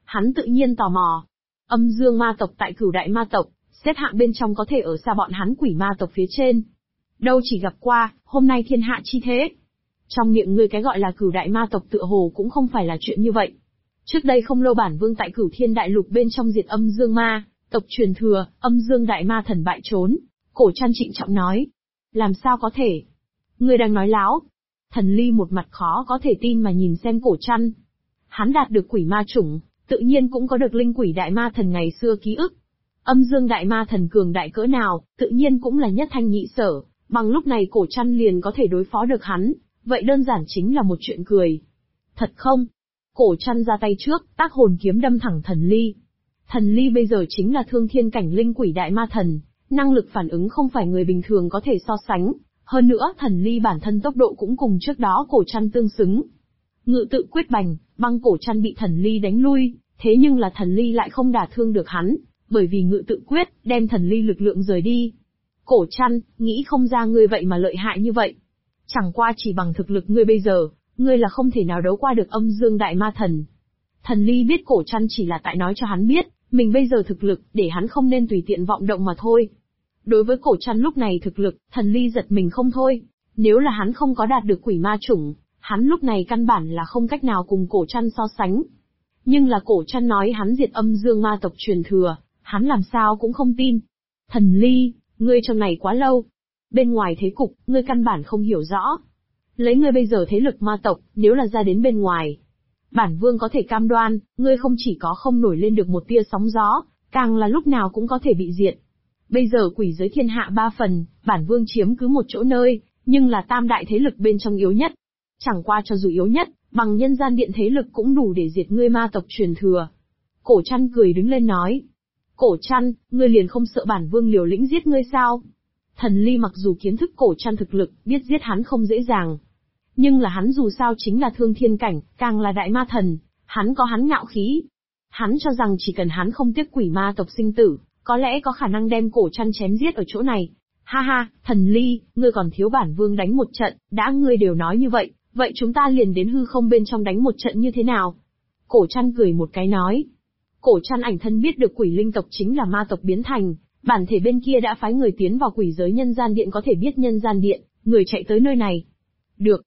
Hắn tự nhiên tò mò. Âm dương ma tộc tại Cửu đại ma tộc, xếp hạng bên trong có thể ở xa bọn hắn quỷ ma tộc phía trên. Đâu chỉ gặp qua, hôm nay thiên hạ chi thế. Trong miệng ngươi cái gọi là Cửu đại ma tộc tựa hồ cũng không phải là chuyện như vậy. Trước đây không lâu bản vương tại Cửu Thiên đại lục bên trong diệt âm dương ma tộc truyền thừa, âm dương đại ma thần bại trốn. Cổ Trăn trịnh trọng nói. Làm sao có thể? Ngươi đang nói láo. Thần Ly một mặt khó có thể tin mà nhìn xem Cổ Trăn. Hắn đạt được quỷ ma chủng, tự nhiên cũng có được linh quỷ đại ma thần ngày xưa ký ức. Âm dương đại ma thần cường đại cỡ nào, tự nhiên cũng là nhất thanh nhị sở, bằng lúc này Cổ Trăn liền có thể đối phó được hắn, vậy đơn giản chính là một chuyện cười. Thật không? Cổ Trăn ra tay trước, tác hồn kiếm đâm thẳng Thần Ly. Thần Ly bây giờ chính là thương thiên cảnh linh quỷ đại ma thần, năng lực phản ứng không phải người bình thường có thể so sánh, hơn nữa Thần Ly bản thân tốc độ cũng cùng trước đó Cổ Trăn tương xứng. Ngự tự quyết bành, băng Cổ Trăn bị Thần Ly đánh lui, thế nhưng là Thần Ly lại không đả thương được hắn, bởi vì ngự tự quyết, đem Thần Ly lực lượng rời đi. Cổ Trăn, nghĩ không ra ngươi vậy mà lợi hại như vậy. Chẳng qua chỉ bằng thực lực ngươi bây giờ, ngươi là không thể nào đấu qua được âm dương đại ma thần. Thần Ly biết Cổ Trăn chỉ là tại nói cho hắn biết, mình bây giờ thực lực, để hắn không nên tùy tiện vọng động mà thôi. Đối với Cổ Trăn lúc này thực lực, Thần Ly giật mình không thôi. Nếu là hắn không có đạt được quỷ ma chủng, hắn lúc này căn bản là không cách nào cùng Cổ Trăn so sánh. Nhưng là Cổ Trăn nói hắn diệt âm dương ma tộc truyền thừa, hắn làm sao cũng không tin. Thần Ly, ngươi trong này quá lâu. Bên ngoài thế cục, ngươi căn bản không hiểu rõ. Lấy ngươi bây giờ thế lực ma tộc, nếu là ra đến bên ngoài, bản vương có thể cam đoan, ngươi không chỉ có không nổi lên được một tia sóng gió, càng là lúc nào cũng có thể bị diệt. Bây giờ quỷ giới thiên hạ 3 phần, bản vương chiếm cứ một chỗ nơi, nhưng là tam đại thế lực bên trong yếu nhất. Chẳng qua cho dù yếu nhất, bằng nhân gian điện thế lực cũng đủ để diệt ngươi ma tộc truyền thừa. Cổ Trăn cười đứng lên nói. Cổ Trăn, ngươi liền không sợ bản vương liều lĩnh giết ngươi sao? Thần Ly mặc dù kiến thức Cổ Trăn thực lực, biết giết hắn không dễ dàng. Nhưng là hắn dù sao chính là thương thiên cảnh, càng là đại ma thần, hắn có hắn ngạo khí. Hắn cho rằng chỉ cần hắn không tiếc quỷ ma tộc sinh tử, có lẽ có khả năng đem Cổ Trăn chém giết ở chỗ này. Ha ha, Thần Ly, ngươi còn thiếu bản vương đánh một trận, đã ngươi đều nói như vậy, vậy chúng ta liền đến hư không bên trong đánh một trận như thế nào? Cổ Trăn cười một cái nói. Cổ Trăn ảnh thân biết được quỷ linh tộc chính là ma tộc biến thành, bản thể bên kia đã phái người tiến vào quỷ giới nhân gian điện có thể biết nhân gian điện, người chạy tới nơi này. Được.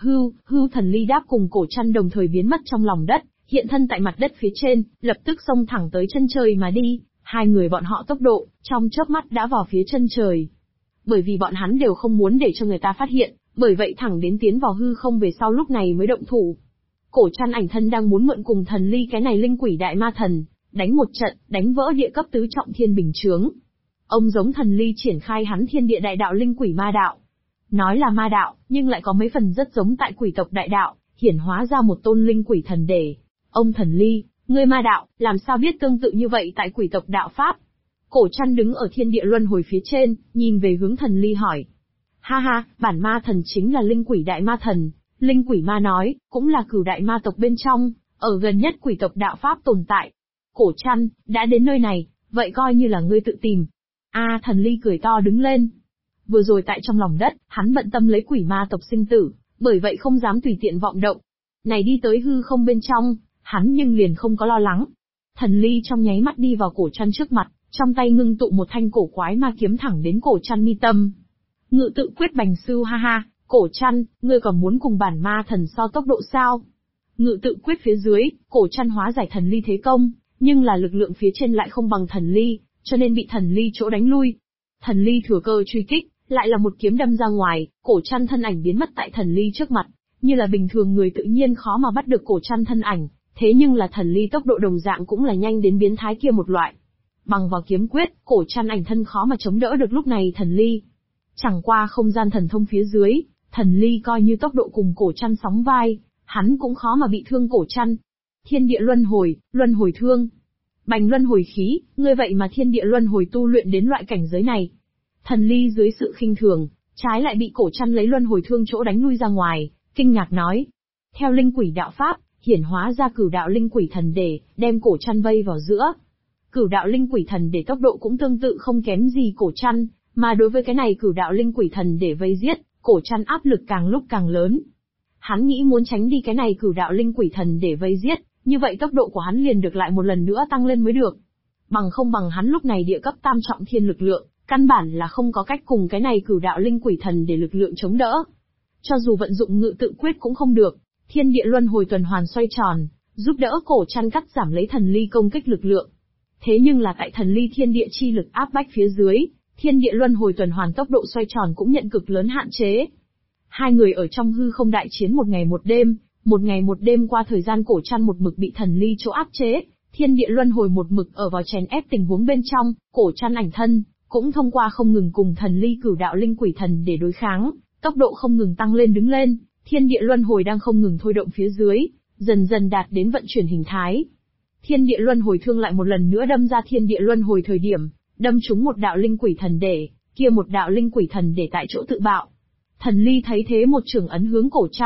Hưu Thần Ly đáp cùng Cổ Trăn đồng thời biến mất trong lòng đất, hiện thân tại mặt đất phía trên, lập tức xông thẳng tới chân trời mà đi, hai người bọn họ tốc độ, trong chớp mắt đã vào phía chân trời. Bởi vì bọn hắn đều không muốn để cho người ta phát hiện, bởi vậy thẳng đến tiến vào hư không về sau lúc này mới động thủ. Cổ Trăn ảnh thân đang muốn mượn cùng Thần Ly cái này linh quỷ đại ma thần, đánh một trận, đánh vỡ địa cấp tứ trọng thiên bình chướng. Ông giống Thần Ly triển khai hắn thiên địa đại đạo linh quỷ ma đạo. Nói là ma đạo, nhưng lại có mấy phần rất giống tại quỷ tộc đại đạo, hiển hóa ra một tôn linh quỷ thần để. Ông Thần Ly, ngươi ma đạo, làm sao biết tương tự như vậy tại quỷ tộc đạo Pháp? Cổ Trăn đứng ở thiên địa luân hồi phía trên, nhìn về hướng Thần Ly hỏi. Ha ha, bản ma thần chính là linh quỷ đại ma thần, linh quỷ ma nói, cũng là cửu đại ma tộc bên trong, ở gần nhất quỷ tộc đạo Pháp tồn tại. Cổ Trăn, đã đến nơi này, vậy coi như là ngươi tự tìm. Thần Ly cười to đứng lên. Vừa rồi tại trong lòng đất, hắn bận tâm lấy quỷ ma tộc sinh tử, bởi vậy không dám tùy tiện vọng động. Này đi tới hư không bên trong, hắn nhưng liền không có lo lắng. Thần Ly trong nháy mắt đi vào Cổ Trăn trước mặt, trong tay ngưng tụ một thanh cổ quái ma kiếm thẳng đến Cổ Trăn mi tâm. Ngự tự quyết bành sư ha ha, Cổ Trăn, ngươi còn muốn cùng bản ma thần so tốc độ sao? Ngự tự quyết phía dưới, Cổ Trăn hóa giải Thần Ly thế công, nhưng là lực lượng phía trên lại không bằng Thần Ly, cho nên bị Thần Ly chỗ đánh lui. Thần Ly thừa cơ truy kích, lại là một kiếm đâm ra ngoài, Cổ Trăn thân ảnh biến mất tại Thần Ly trước mặt, như là bình thường người tự nhiên khó mà bắt được Cổ Trăn thân ảnh, thế nhưng là Thần Ly tốc độ đồng dạng cũng là nhanh đến biến thái kia một loại. Bằng vào kiếm quyết, Cổ Trăn ảnh thân khó mà chống đỡ được lúc này Thần Ly. Chẳng qua không gian thần thông phía dưới, Thần Ly coi như tốc độ cùng Cổ Trăn sóng vai, hắn cũng khó mà bị thương Cổ Trăn. Thiên địa luân hồi thương. Bành luân hồi khí, ngươi vậy mà thiên địa luân hồi tu luyện đến loại cảnh giới này. Thần Ly dưới sự khinh thường, trái lại bị Cổ Trăn lấy luân hồi thương chỗ đánh lui ra ngoài, kinh ngạc nói. Theo linh quỷ đạo Pháp, hiển hóa ra cửu đạo linh quỷ thần để, đem Cổ Trăn vây vào giữa. Cửu đạo linh quỷ thần để tốc độ cũng tương tự không kém gì Cổ Trăn, mà đối với cái này cửu đạo linh quỷ thần để vây giết, Cổ Trăn áp lực càng lúc càng lớn. Hắn nghĩ muốn tránh đi cái này cửu đạo linh quỷ thần để vây giết, như vậy tốc độ của hắn liền được lại một lần nữa tăng lên mới được. Bằng không bằng hắn lúc này địa cấp tam trọng thiên lực lượng, căn bản là không có cách cùng cái này cửu đạo linh quỷ thần để lực lượng chống đỡ. Cho dù vận dụng ngự tự quyết cũng không được, thiên địa luân hồi tuần hoàn xoay tròn, giúp đỡ cổ chăn cắt giảm lấy thần ly công kích lực lượng. Thế nhưng là tại thần ly thiên địa chi lực áp bách phía dưới, thiên địa luân hồi tuần hoàn tốc độ xoay tròn cũng nhận cực lớn hạn chế. Hai người ở trong hư không đại chiến một ngày một đêm qua thời gian cổ chăn một mực bị thần ly chỗ áp chế, thiên địa luân hồi một mực ở vào chèn ép tình huống bên trong, cổ chăn ảnh thân, cũng thông qua không ngừng cùng thần ly cửu đạo linh quỷ thần để đối kháng, tốc độ không ngừng tăng lên đứng lên, thiên địa luân hồi đang không ngừng thôi động phía dưới, dần dần đạt đến vận chuyển hình thái. Thiên địa luân hồi thương lại một lần nữa đâm ra thiên địa luân hồi thời điểm, đâm trúng một đạo linh quỷ thần để, kia một đạo linh quỷ thần để tại chỗ tự bạo. Thần ly thấy thế một trường ấn hướng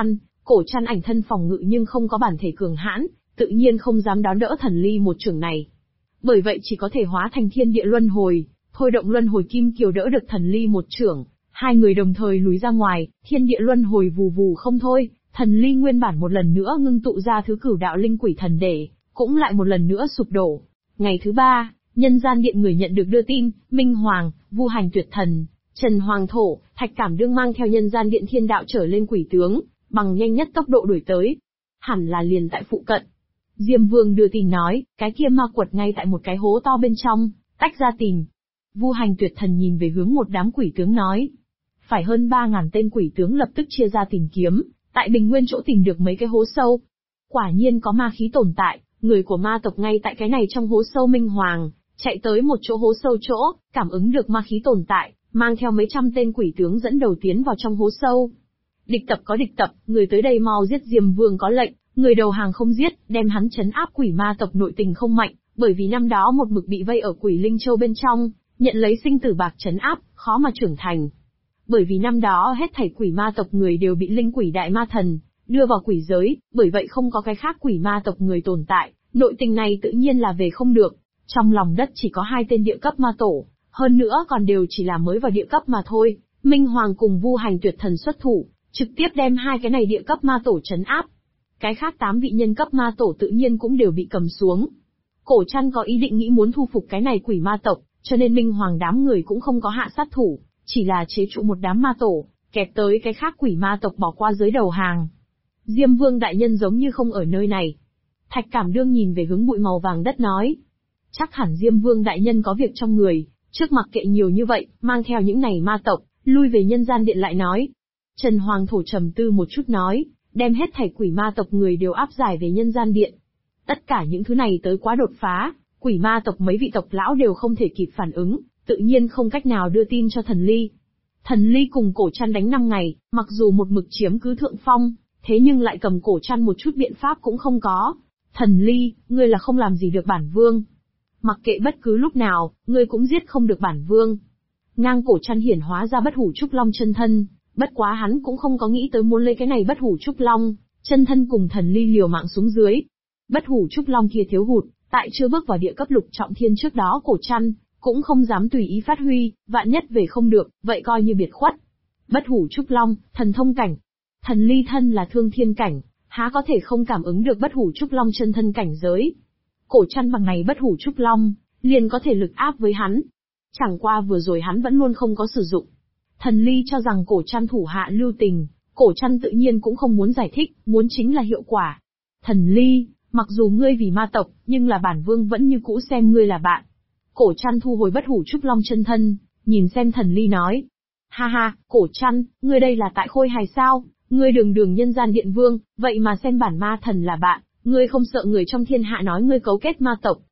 cổ chăn ảnh thân phòng ngự nhưng không có bản thể cường hãn, tự nhiên không dám đón đỡ thần ly một trường này. Bởi vậy chỉ có thể hóa thành thiên địa luân hồi, thôi động luân hồi kim kiều đỡ được thần ly một trường. Hai người đồng thời lùi ra ngoài, thiên địa luân hồi vù vù không thôi, thần ly nguyên bản một lần nữa ngưng tụ ra thứ cửu đạo linh quỷ thần để, cũng lại một lần nữa sụp đổ. Ngày thứ ba, nhân gian điện người nhận được đưa tin, Minh Hoàng, Vu Hành Tuyệt Thần, Trần Hoàng Thổ, Thạch Cảm Đương mang theo nhân gian điện thiên đạo trở lên quỷ tướng, bằng nhanh nhất tốc độ đuổi tới. Hẳn là liền tại phụ cận. Diêm Vương đưa tin nói, cái kia ma quật ngay tại một cái hố to bên trong, tách ra tìm. Vu Hành Tuyệt Thần nhìn về hướng một đám quỷ tướng nói. Phải hơn 3.000 tên quỷ tướng lập tức chia ra tìm kiếm, tại bình nguyên chỗ tìm được mấy cái hố sâu. Quả nhiên có ma khí tồn tại, người của ma tộc ngay tại cái này trong hố sâu. Minh Hoàng chạy tới một chỗ hố sâu chỗ, cảm ứng được ma khí tồn tại, mang theo mấy trăm tên quỷ tướng dẫn đầu tiến vào trong hố sâu. Địch tập có địch tập, người tới đây mau giết. Diêm Vương có lệnh, người đầu hàng không giết, đem hắn trấn áp. Quỷ ma tộc nội tình không mạnh, bởi vì năm đó một mực bị vây ở Quỷ Linh Châu bên trong, nhận lấy sinh tử bạc trấn áp, khó mà trưởng thành. Bởi vì năm đó hết thảy quỷ ma tộc người đều bị linh quỷ đại ma thần đưa vào quỷ giới, bởi vậy không có cái khác quỷ ma tộc người tồn tại, nội tình này tự nhiên là về không được. Trong lòng đất chỉ có 2 tên địa cấp ma tổ, hơn nữa còn đều chỉ là mới vào địa cấp mà thôi. Minh Hoàng cùng Vu Hành Tuyệt Thần xuất thủ, trực tiếp đem 2 cái này địa cấp ma tổ trấn áp. Cái khác 8 vị nhân cấp ma tổ tự nhiên cũng đều bị cầm xuống. Cổ Trăn có ý định nghĩ muốn thu phục cái này quỷ ma tộc, cho nên Minh Hoàng đám người cũng không có hạ sát thủ, chỉ là chế trụ một đám ma tổ, kẹp tới cái khác quỷ ma tộc bỏ qua dưới đầu hàng. Diêm Vương đại nhân giống như không ở nơi này. Thạch Cảm Đương nhìn về hướng bụi màu vàng đất nói. Chắc hẳn Diêm Vương đại nhân có việc trong người, trước mặc kệ nhiều như vậy, mang theo những này ma tộc, lui về nhân gian điện lại nói. Trần Hoàng Thổ trầm tư một chút nói, đem hết thảy quỷ ma tộc người đều áp giải về nhân gian điện. Tất cả những thứ này tới quá đột phá, quỷ ma tộc mấy vị tộc lão đều không thể kịp phản ứng, tự nhiên không cách nào đưa tin cho thần ly. Thần ly cùng cổ Trăn đánh 5 ngày, mặc dù một mực chiếm cứ thượng phong, thế nhưng lại cầm cổ Trăn một chút biện pháp cũng không có. Thần ly, ngươi là không làm gì được bản vương. Mặc kệ bất cứ lúc nào, ngươi cũng giết không được bản vương. Ngang cổ Trăn hiển hóa ra bất hủ trúc long chân thân, bất quá hắn cũng không có nghĩ tới muốn lấy cái này bất hủ trúc long chân thân cùng thần ly liều mạng xuống dưới. Bất hủ trúc long kia thiếu hụt, tại chưa bước vào địa cấp lục trọng thiên trước đó cổ Trăn cũng không dám tùy ý phát huy, vạn nhất về không được, vậy coi như biệt khuất. Bất hủ trúc long, thần thông cảnh. Thần ly thân là thương thiên cảnh, há có thể không cảm ứng được bất hủ trúc long chân thân cảnh giới. Cổ Trăn bằng này bất hủ trúc long, liền có thể lực áp với hắn. Chẳng qua vừa rồi hắn vẫn luôn không có sử dụng. Thần ly cho rằng cổ Trăn thủ hạ lưu tình, cổ Trăn tự nhiên cũng không muốn giải thích, muốn chính là hiệu quả. Thần ly, mặc dù ngươi vì ma tộc, nhưng là bản vương vẫn như cũ xem ngươi là bạn. Cổ Trăn thu hồi bất hủ trúc long chân thân, nhìn xem thần ly nói. Ha ha, cổ Trăn, ngươi đây là tại khôi hài sao, ngươi đường đường nhân gian điện vương, vậy mà xem bản ma thần là bạn, ngươi không sợ người trong thiên hạ nói ngươi cấu kết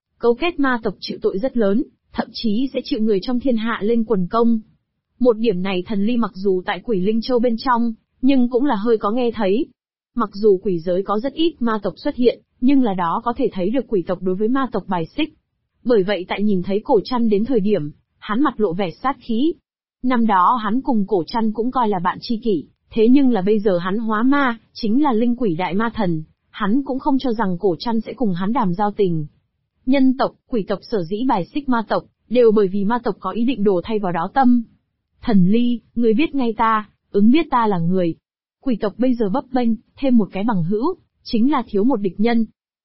ma tộc chịu tội rất lớn, thậm chí sẽ chịu người trong thiên hạ lên quần công. Một điểm này thần ly mặc dù tại Quỷ Linh Châu bên trong, nhưng cũng là hơi có nghe thấy. Mặc dù quỷ giới có rất ít ma tộc xuất hiện, nhưng là đó có thể thấy được quỷ tộc đối với ma tộc bài xích. Bởi vậy tại nhìn thấy cổ Trăn đến thời điểm, hắn mặt lộ vẻ sát khí. Năm đó hắn cùng cổ Trăn cũng coi là bạn tri kỷ, thế nhưng là bây giờ hắn hóa ma, chính là linh quỷ đại ma thần, hắn cũng không cho rằng cổ Trăn sẽ cùng hắn đàm giao tình. Nhân tộc, quỷ tộc sở dĩ bài xích ma tộc, đều bởi vì ma tộc có ý định đổ thay vào đó tâm. Thần ly, người biết ngay ta, ứng biết ta là người. Quỷ tộc bây giờ bấp bênh, thêm một cái bằng hữu, chính là thiếu một địch nhân.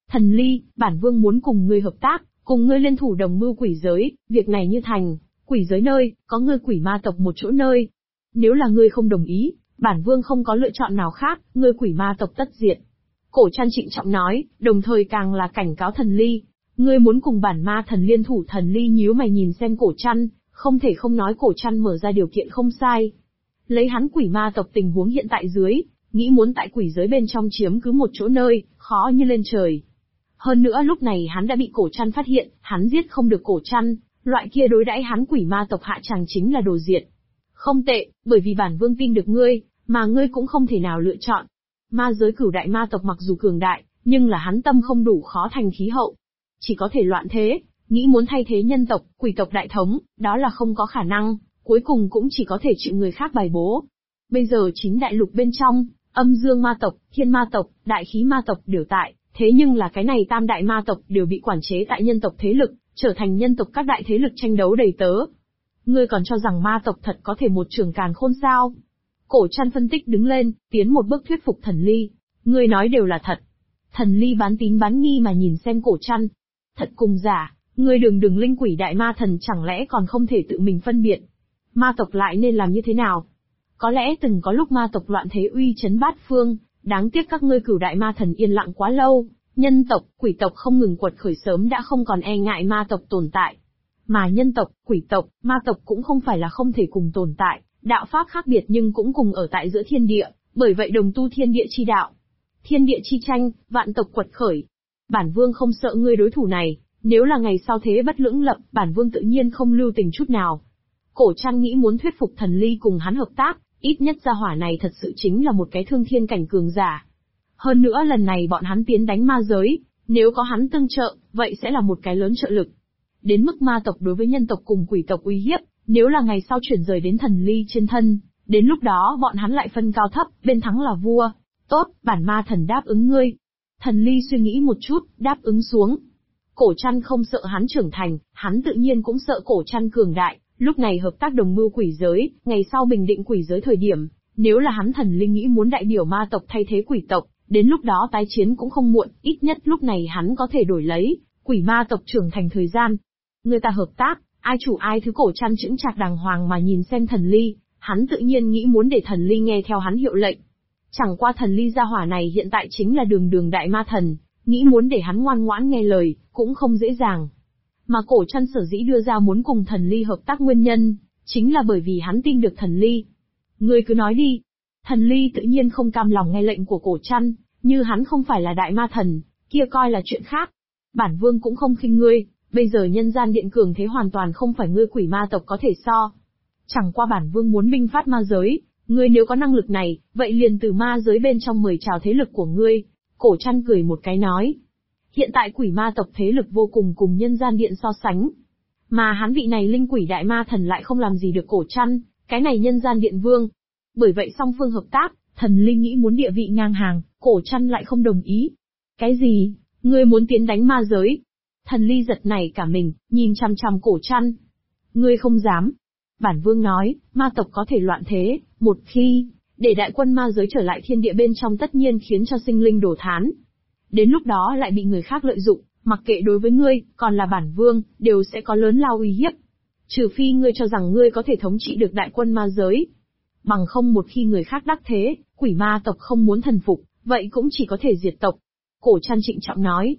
Thần Ly, bản vương muốn cùng ngươi hợp tác, cùng ngươi liên thủ đồng mưu quỷ giới, việc này như thành, quỷ giới nơi, có ngươi quỷ ma tộc một chỗ nơi. Nếu là ngươi không đồng ý, bản vương không có lựa chọn nào khác, ngươi quỷ ma tộc tất diệt. Cổ Trăn trịnh trọng nói, đồng thời càng là cảnh cáo Thần Ly. Ngươi muốn cùng bản ma thần liên thủ. Thần Ly nhíu mày nhìn xem Cổ Trăn, không thể không nói Cổ Trăn mở ra điều kiện không sai. Lấy hắn quỷ ma tộc tình huống hiện tại dưới, nghĩ muốn tại quỷ giới bên trong chiếm cứ một chỗ nơi, khó như lên trời. Hơn nữa lúc này hắn đã bị Cổ Trăn phát hiện, hắn giết không được Cổ Trăn, loại kia đối đãi hắn quỷ ma tộc hạ tràng chính là đồ diệt. Không tệ, bởi vì bản vương tin được ngươi, mà ngươi cũng không thể nào lựa chọn. Ma giới cửu đại ma tộc mặc dù cường đại, nhưng là hắn tâm không đủ khó thành khí hậu. Chỉ có thể loạn thế, nghĩ muốn thay thế nhân tộc, quỷ tộc đại thống, đó là không có khả năng, cuối cùng cũng chỉ có thể chịu người khác bài bố. Bây giờ chính đại lục bên trong, âm dương ma tộc, thiên ma tộc, đại khí ma tộc đều tại, thế nhưng là cái này tam đại ma tộc đều bị quản chế tại nhân tộc thế lực, trở thành nhân tộc các đại thế lực tranh đấu đầy tớ. Ngươi còn cho rằng ma tộc thật có thể một trường càn khôn sao? Cổ Trăn phân tích đứng lên, tiến một bước thuyết phục Thần Ly. Ngươi nói đều là thật. Thần Ly bán tín bán nghi mà nhìn xem Cổ Trăn. Thật cùng giả, ngươi đừng linh quỷ đại ma thần chẳng lẽ còn không thể tự mình phân biệt. Ma tộc lại nên làm như thế nào? Có lẽ từng có lúc ma tộc loạn thế uy chấn bát phương, đáng tiếc các ngươi cửu đại ma thần yên lặng quá lâu, nhân tộc, quỷ tộc không ngừng quật khởi sớm đã không còn e ngại ma tộc tồn tại. Mà nhân tộc, quỷ tộc, ma tộc cũng không phải là không thể cùng tồn tại, đạo pháp khác biệt nhưng cũng cùng ở tại giữa thiên địa, bởi vậy đồng tu thiên địa chi đạo. Thiên địa chi tranh, vạn tộc quật khởi. Bản vương không sợ ngươi đối thủ này, nếu là ngày sau thế bất lưỡng lập, bản vương tự nhiên không lưu tình chút nào. Cổ Trăn nghĩ muốn thuyết phục Thần Ly cùng hắn hợp tác, ít nhất gia hỏa này thật sự chính là một cái thương thiên cảnh cường giả. Hơn nữa lần này bọn hắn tiến đánh ma giới, nếu có hắn tương trợ, vậy sẽ là một cái lớn trợ lực. Đến mức ma tộc đối với nhân tộc cùng quỷ tộc uy hiếp, nếu là ngày sau chuyển rời đến Thần Ly trên thân, đến lúc đó bọn hắn lại phân cao thấp, bên thắng là vua. Tốt, bản ma thần đáp ứng ngươi. Thần Ly suy nghĩ một chút, đáp ứng xuống. Cổ Trăn không sợ hắn trưởng thành, hắn tự nhiên cũng sợ Cổ Trăn cường đại, lúc này hợp tác đồng mưu quỷ giới, ngày sau bình định quỷ giới thời điểm, nếu là hắn Thần Ly nghĩ muốn đại biểu ma tộc thay thế quỷ tộc, đến lúc đó tái chiến cũng không muộn, ít nhất lúc này hắn có thể đổi lấy quỷ ma tộc trưởng thành thời gian. Người ta hợp tác, ai chủ ai thứ. Cổ Trăn chững chạc đàng hoàng mà nhìn xem Thần Ly, hắn tự nhiên nghĩ muốn để Thần Ly nghe theo hắn hiệu lệnh. Chẳng qua Thần Ly gia hỏa này hiện tại chính là đường đại ma thần, nghĩ muốn để hắn ngoan ngoãn nghe lời, cũng không dễ dàng. Mà Cổ Trăn sở dĩ đưa ra muốn cùng Thần Ly hợp tác nguyên nhân, chính là bởi vì hắn tin được Thần Ly. Ngươi cứ nói đi. Thần Ly tự nhiên không cam lòng nghe lệnh của Cổ Trăn, như hắn không phải là đại ma thần, kia coi là chuyện khác. Bản vương cũng không khinh ngươi, bây giờ nhân gian điện cường thế hoàn toàn không phải ngươi quỷ ma tộc có thể so. Chẳng qua bản vương muốn binh phát ma giới, ngươi nếu có năng lực này, vậy liền từ ma giới bên trong mời chào thế lực của ngươi. Cổ Trăn cười một cái nói. Hiện tại quỷ ma tộc thế lực vô cùng nhân gian điện so sánh. Mà hắn vị này linh quỷ đại ma thần lại không làm gì được Cổ Trăn, cái này nhân gian điện vương. Bởi vậy song phương hợp tác, Thần Ly nghĩ muốn địa vị ngang hàng, Cổ Trăn lại không đồng ý. Cái gì? Ngươi muốn tiến đánh ma giới? Thần Ly giật nảy cả mình, nhìn chằm chằm Cổ Trăn. Ngươi không dám. Bản vương nói, ma tộc có thể loạn thế, một khi để đại quân ma giới trở lại thiên địa bên trong tất nhiên khiến cho sinh linh đổ thán. Đến lúc đó lại bị người khác lợi dụng, mặc kệ đối với ngươi, còn là bản vương, đều sẽ có lớn lao uy hiếp. Trừ phi ngươi cho rằng ngươi có thể thống trị được đại quân ma giới. Bằng không một khi người khác đắc thế, quỷ ma tộc không muốn thần phục, vậy cũng chỉ có thể diệt tộc. Cổ Trăn trịnh trọng nói.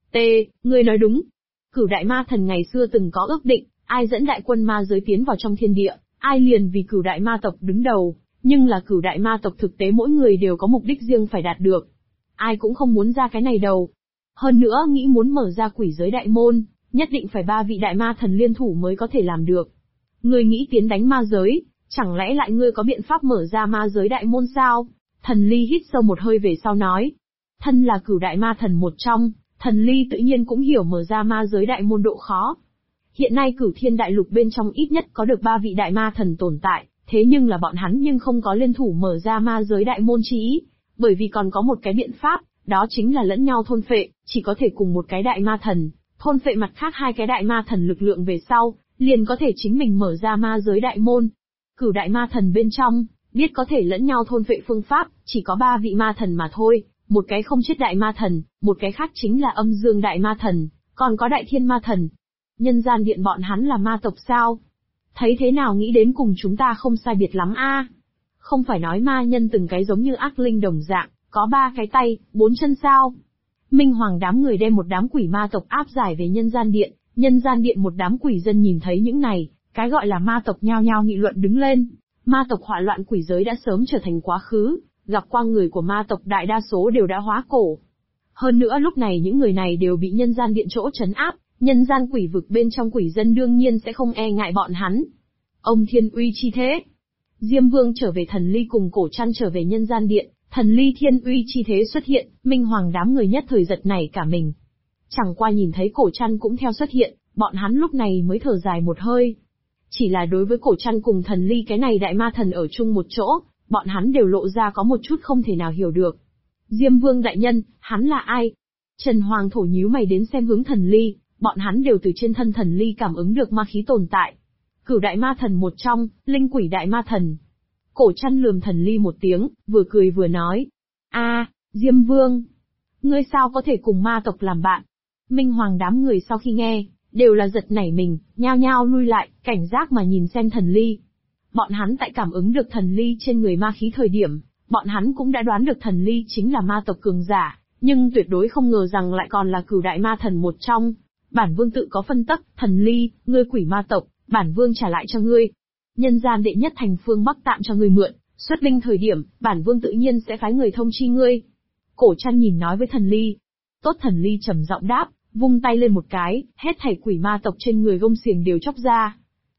Ngươi nói đúng. Cửu đại ma thần ngày xưa từng có ước định, ai dẫn đại quân ma giới tiến vào trong thiên địa, ai liền vì cửu đại ma tộc đứng đầu, nhưng là cửu đại ma tộc thực tế mỗi người đều có mục đích riêng phải đạt được. Ai cũng không muốn ra cái này đầu. Hơn nữa nghĩ muốn mở ra quỷ giới đại môn, nhất định phải 3 vị đại ma thần liên thủ mới có thể làm được. Ngươi nghĩ tiến đánh ma giới, chẳng lẽ lại ngươi có biện pháp mở ra ma giới đại môn sao? Thần Ly hít sâu một hơi về sau nói. Thân là cửu đại ma thần một trong, Thần Ly tự nhiên cũng hiểu mở ra ma giới đại môn độ khó. Hiện nay cửu thiên đại lục bên trong ít nhất có được 3 vị đại ma thần tồn tại, thế nhưng là bọn hắn nhưng không có liên thủ mở ra ma giới đại môn chi ý, bởi vì còn có một cái biện pháp, đó chính là lẫn nhau thôn phệ, chỉ có thể cùng một cái đại ma thần, thôn phệ mặt khác 2 cái đại ma thần lực lượng về sau, liền có thể chính mình mở ra ma giới đại môn. Cửu đại ma thần bên trong, biết có thể lẫn nhau thôn phệ phương pháp, chỉ có 3 vị ma thần mà thôi, Một cái không chết đại ma thần, một cái khác chính là âm dương đại ma thần, còn có đại thiên ma thần. Nhân gian điện bọn hắn là ma tộc sao? Thấy thế nào nghĩ đến cùng chúng ta không sai biệt lắm a. Không phải nói ma nhân từng cái giống như ác linh đồng dạng, có 3 cái tay, 4 chân sao? Minh Hoàng đám người đem một đám quỷ ma tộc áp giải về nhân gian điện một đám quỷ dân nhìn thấy những này, cái gọi là ma tộc nhao nhao nghị luận đứng lên. Ma tộc hỏa loạn quỷ giới đã sớm trở thành quá khứ, gặp qua người của ma tộc đại đa số đều đã hóa cổ. Hơn nữa lúc này những người này đều bị nhân gian điện chỗ trấn áp, nhân gian quỷ vực bên trong quỷ dân đương nhiên sẽ không e ngại bọn hắn. Ông thiên uy chi thế. Diêm Vương trở về thần ly cùng Cổ Trăn trở về nhân gian điện, thần ly thiên uy chi thế xuất hiện, Minh Hoàng đám người nhất thời giật nảy cả mình. Chẳng qua nhìn thấy Cổ Trăn cũng theo xuất hiện, bọn hắn lúc này mới thở dài một hơi. Chỉ là đối với Cổ Trăn cùng thần ly cái này đại ma thần ở chung một chỗ, bọn hắn đều lộ ra có một chút không thể nào hiểu được. Diêm Vương đại nhân, hắn là ai? Trần Hoàng thổ nhíu mày đến xem hướng thần ly, bọn hắn đều từ trên thân thần ly cảm ứng được ma khí tồn tại. Cửu đại ma thần một trong, linh quỷ đại ma thần. Cổ Trăn lườm thần ly một tiếng, vừa cười vừa nói. Diêm Vương, ngươi sao có thể cùng ma tộc làm bạn? Minh Hoàng đám người sau khi nghe, đều là giật nảy mình, nhao nhao lui lại, cảnh giác mà nhìn xem thần ly. Bọn hắn tại cảm ứng được thần ly trên người ma khí thời điểm, bọn hắn cũng đã đoán được thần ly chính là ma tộc cường giả, nhưng tuyệt đối không ngờ rằng lại còn là cửu đại ma thần một trong. Bản Vương tự có phân tắc, thần ly, ngươi quỷ ma tộc, Bản Vương trả lại cho ngươi. Nhân gian đệ nhất thành phương Bắc tạm cho ngươi mượn, xuất binh thời điểm, Bản Vương tự nhiên sẽ phái người thông chi ngươi. Cổ Trăn nhìn nói với thần ly. Tốt, thần ly trầm giọng đáp, vung tay lên một cái, hết thảy quỷ ma tộc trên người gông xiềng đều chóc ra.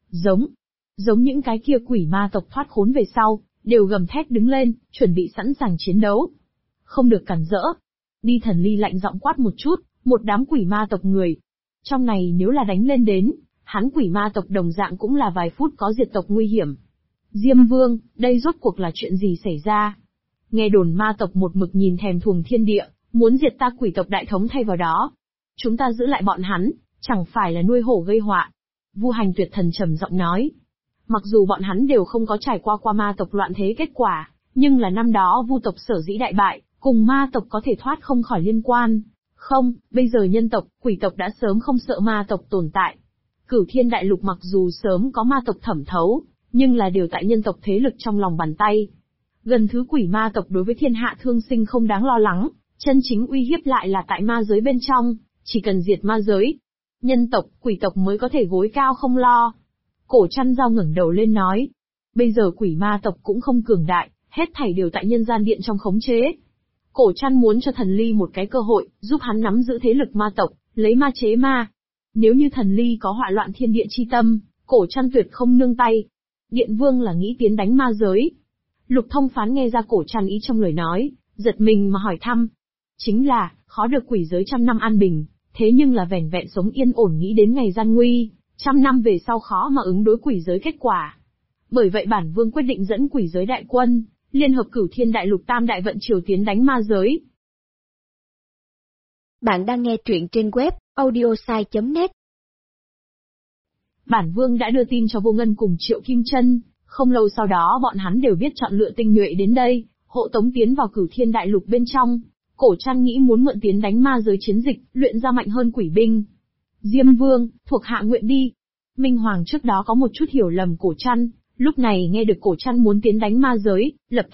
Giống những cái kia quỷ ma tộc thoát khốn về sau, đều gầm thét đứng lên, chuẩn bị sẵn sàng chiến đấu. Không được cản rỡ. Đi, thần ly lạnh giọng quát một chút, một đám quỷ ma tộc người. Trong này nếu là đánh lên đến, hắn quỷ ma tộc đồng dạng cũng là vài phút có diệt tộc nguy hiểm. Diêm Vương, đây rốt cuộc là chuyện gì xảy ra? Nghe đồn ma tộc một mực nhìn thèm thuồng thiên địa, muốn diệt ta quỷ tộc đại thống thay vào đó. Chúng ta giữ lại bọn hắn, chẳng phải là nuôi hổ gây họa. Vu Hành Tuyệt Thần trầm giọng nói. Mặc dù bọn hắn đều không có trải qua ma tộc loạn thế kết quả, nhưng là năm đó Vu tộc sở dĩ đại bại, cùng ma tộc có thể thoát không khỏi liên quan. Không, bây giờ nhân tộc, quỷ tộc đã sớm không sợ ma tộc tồn tại. Cửu Thiên Đại Lục mặc dù sớm có ma tộc thẩm thấu, nhưng là đều tại nhân tộc thế lực trong lòng bàn tay. Gần thứ quỷ ma tộc đối với thiên hạ thương sinh không đáng lo lắng, chân chính uy hiếp lại là tại ma giới bên trong, chỉ cần diệt ma giới, nhân tộc, quỷ tộc mới có thể gối cao không lo. Cổ Trăn Dao ngẩng đầu lên nói, bây giờ quỷ ma tộc cũng không cường đại, hết thảy đều tại nhân gian điện trong khống chế. Cổ Trăn muốn cho thần ly một cái cơ hội, giúp hắn nắm giữ thế lực ma tộc, lấy ma chế ma. Nếu như thần ly có họa loạn thiên địa chi tâm, Cổ Trăn tuyệt không nương tay. Điện Vương là nghĩ tiến đánh ma giới. Lục Thông Phán nghe ra Cổ Trăn ý trong lời nói, giật mình mà hỏi thăm. Chính là, khó được quỷ giới 100 năm an bình, thế nhưng là vẻn vẹn sống yên ổn nghĩ đến ngày gian nguy, 100 năm về sau khó mà ứng đối quỷ giới kết quả. Bởi vậy Bản Vương quyết định dẫn quỷ giới đại quân, liên hợp Cửu Thiên Đại Lục tam đại vận triều tiến đánh ma giới. Bạn đang nghe truyện trên web audiosai.net. Bản Vương đã đưa tin cho Vô Ngân cùng Triệu Kim Chân, không lâu sau đó bọn hắn đều biết chọn lựa tinh nhuệ đến đây, hộ tống tiến vào Cửu Thiên Đại Lục bên trong. Cổ Trăn nghĩ muốn mượn tiến đánh ma giới chiến dịch, luyện ra mạnh hơn quỷ binh. Diêm Vương, thuộc hạ nguyện đi. Minh Hoàng trước đó có một chút hiểu lầm Cổ Trăn, lúc này nghe được Cổ Trăn muốn tiến đánh ma giới, lập